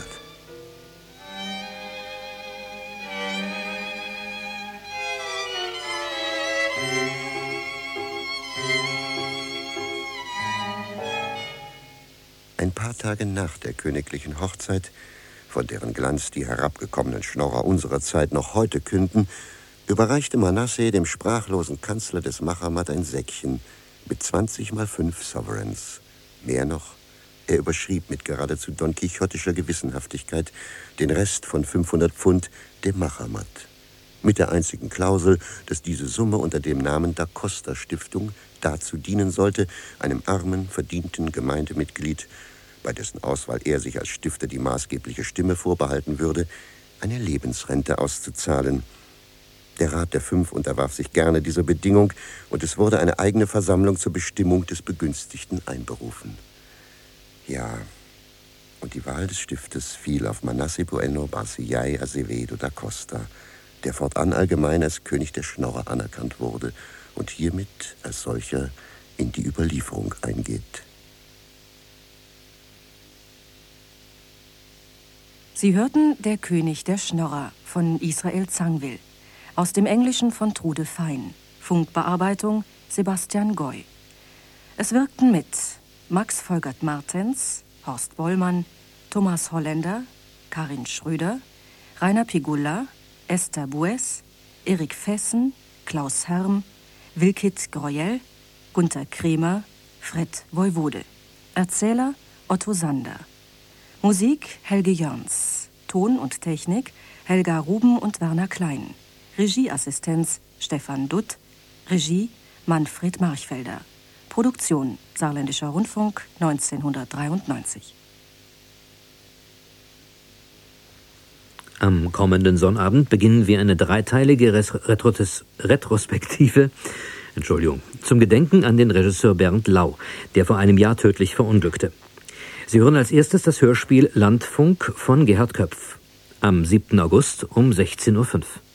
Ein paar Tage nach der königlichen Hochzeit, von deren Glanz die herabgekommenen Schnorrer unserer Zeit noch heute künden, überreichte Manasse dem sprachlosen Kanzler des Machamat ein Säckchen mit 20 mal 5 Sovereigns. Mehr noch, Er überschrieb mit geradezu Don Quixotischer Gewissenhaftigkeit den Rest von 500 Pfund dem Machamat. Mit der einzigen Klausel, dass diese Summe unter dem Namen Da Costa Stiftung dazu dienen sollte, einem armen, verdienten Gemeindemitglied, bei dessen Auswahl er sich als Stifter die maßgebliche Stimme vorbehalten würde, eine Lebensrente auszuzahlen. Der Rat der Fünf unterwarf sich gerne dieser Bedingung und es wurde eine eigene Versammlung zur Bestimmung des Begünstigten einberufen. Ja, und die Wahl des Stiftes fiel auf Manasseh Bueno Barcillay Azevedo da Costa, der fortan allgemein als König der Schnorrer anerkannt wurde und hiermit als solcher in die Überlieferung eingeht. Sie hörten Der König der Schnorrer von Israel Zangwill, aus dem Englischen von Trude Fein, Funkbearbeitung Sebastian Goy. Es wirkten mit Max Volgert-Martens, Horst Bollmann, Thomas Holländer, Karin Schröder, Rainer Pigulla, Esther Bues, Erik Fessen, Klaus Herm, Wilkit Greuel, Gunther Kremer, Fred Voivode. Erzähler Otto Sander. Musik Helge Jörns. Ton und Technik Helga Ruben und Werner Klein. Regieassistenz Stefan Dutt. Regie Manfred Marchfelder. Produktion Saarländischer Rundfunk 1993. Am kommenden Sonnabend beginnen wir eine dreiteilige Retrospektive zum Gedenken an den Regisseur Bernd Lau, der vor einem Jahr tödlich verunglückte. Sie hören als erstes das Hörspiel Landfunk von Gerhard Köpf am 7. August um 16:05 Uhr.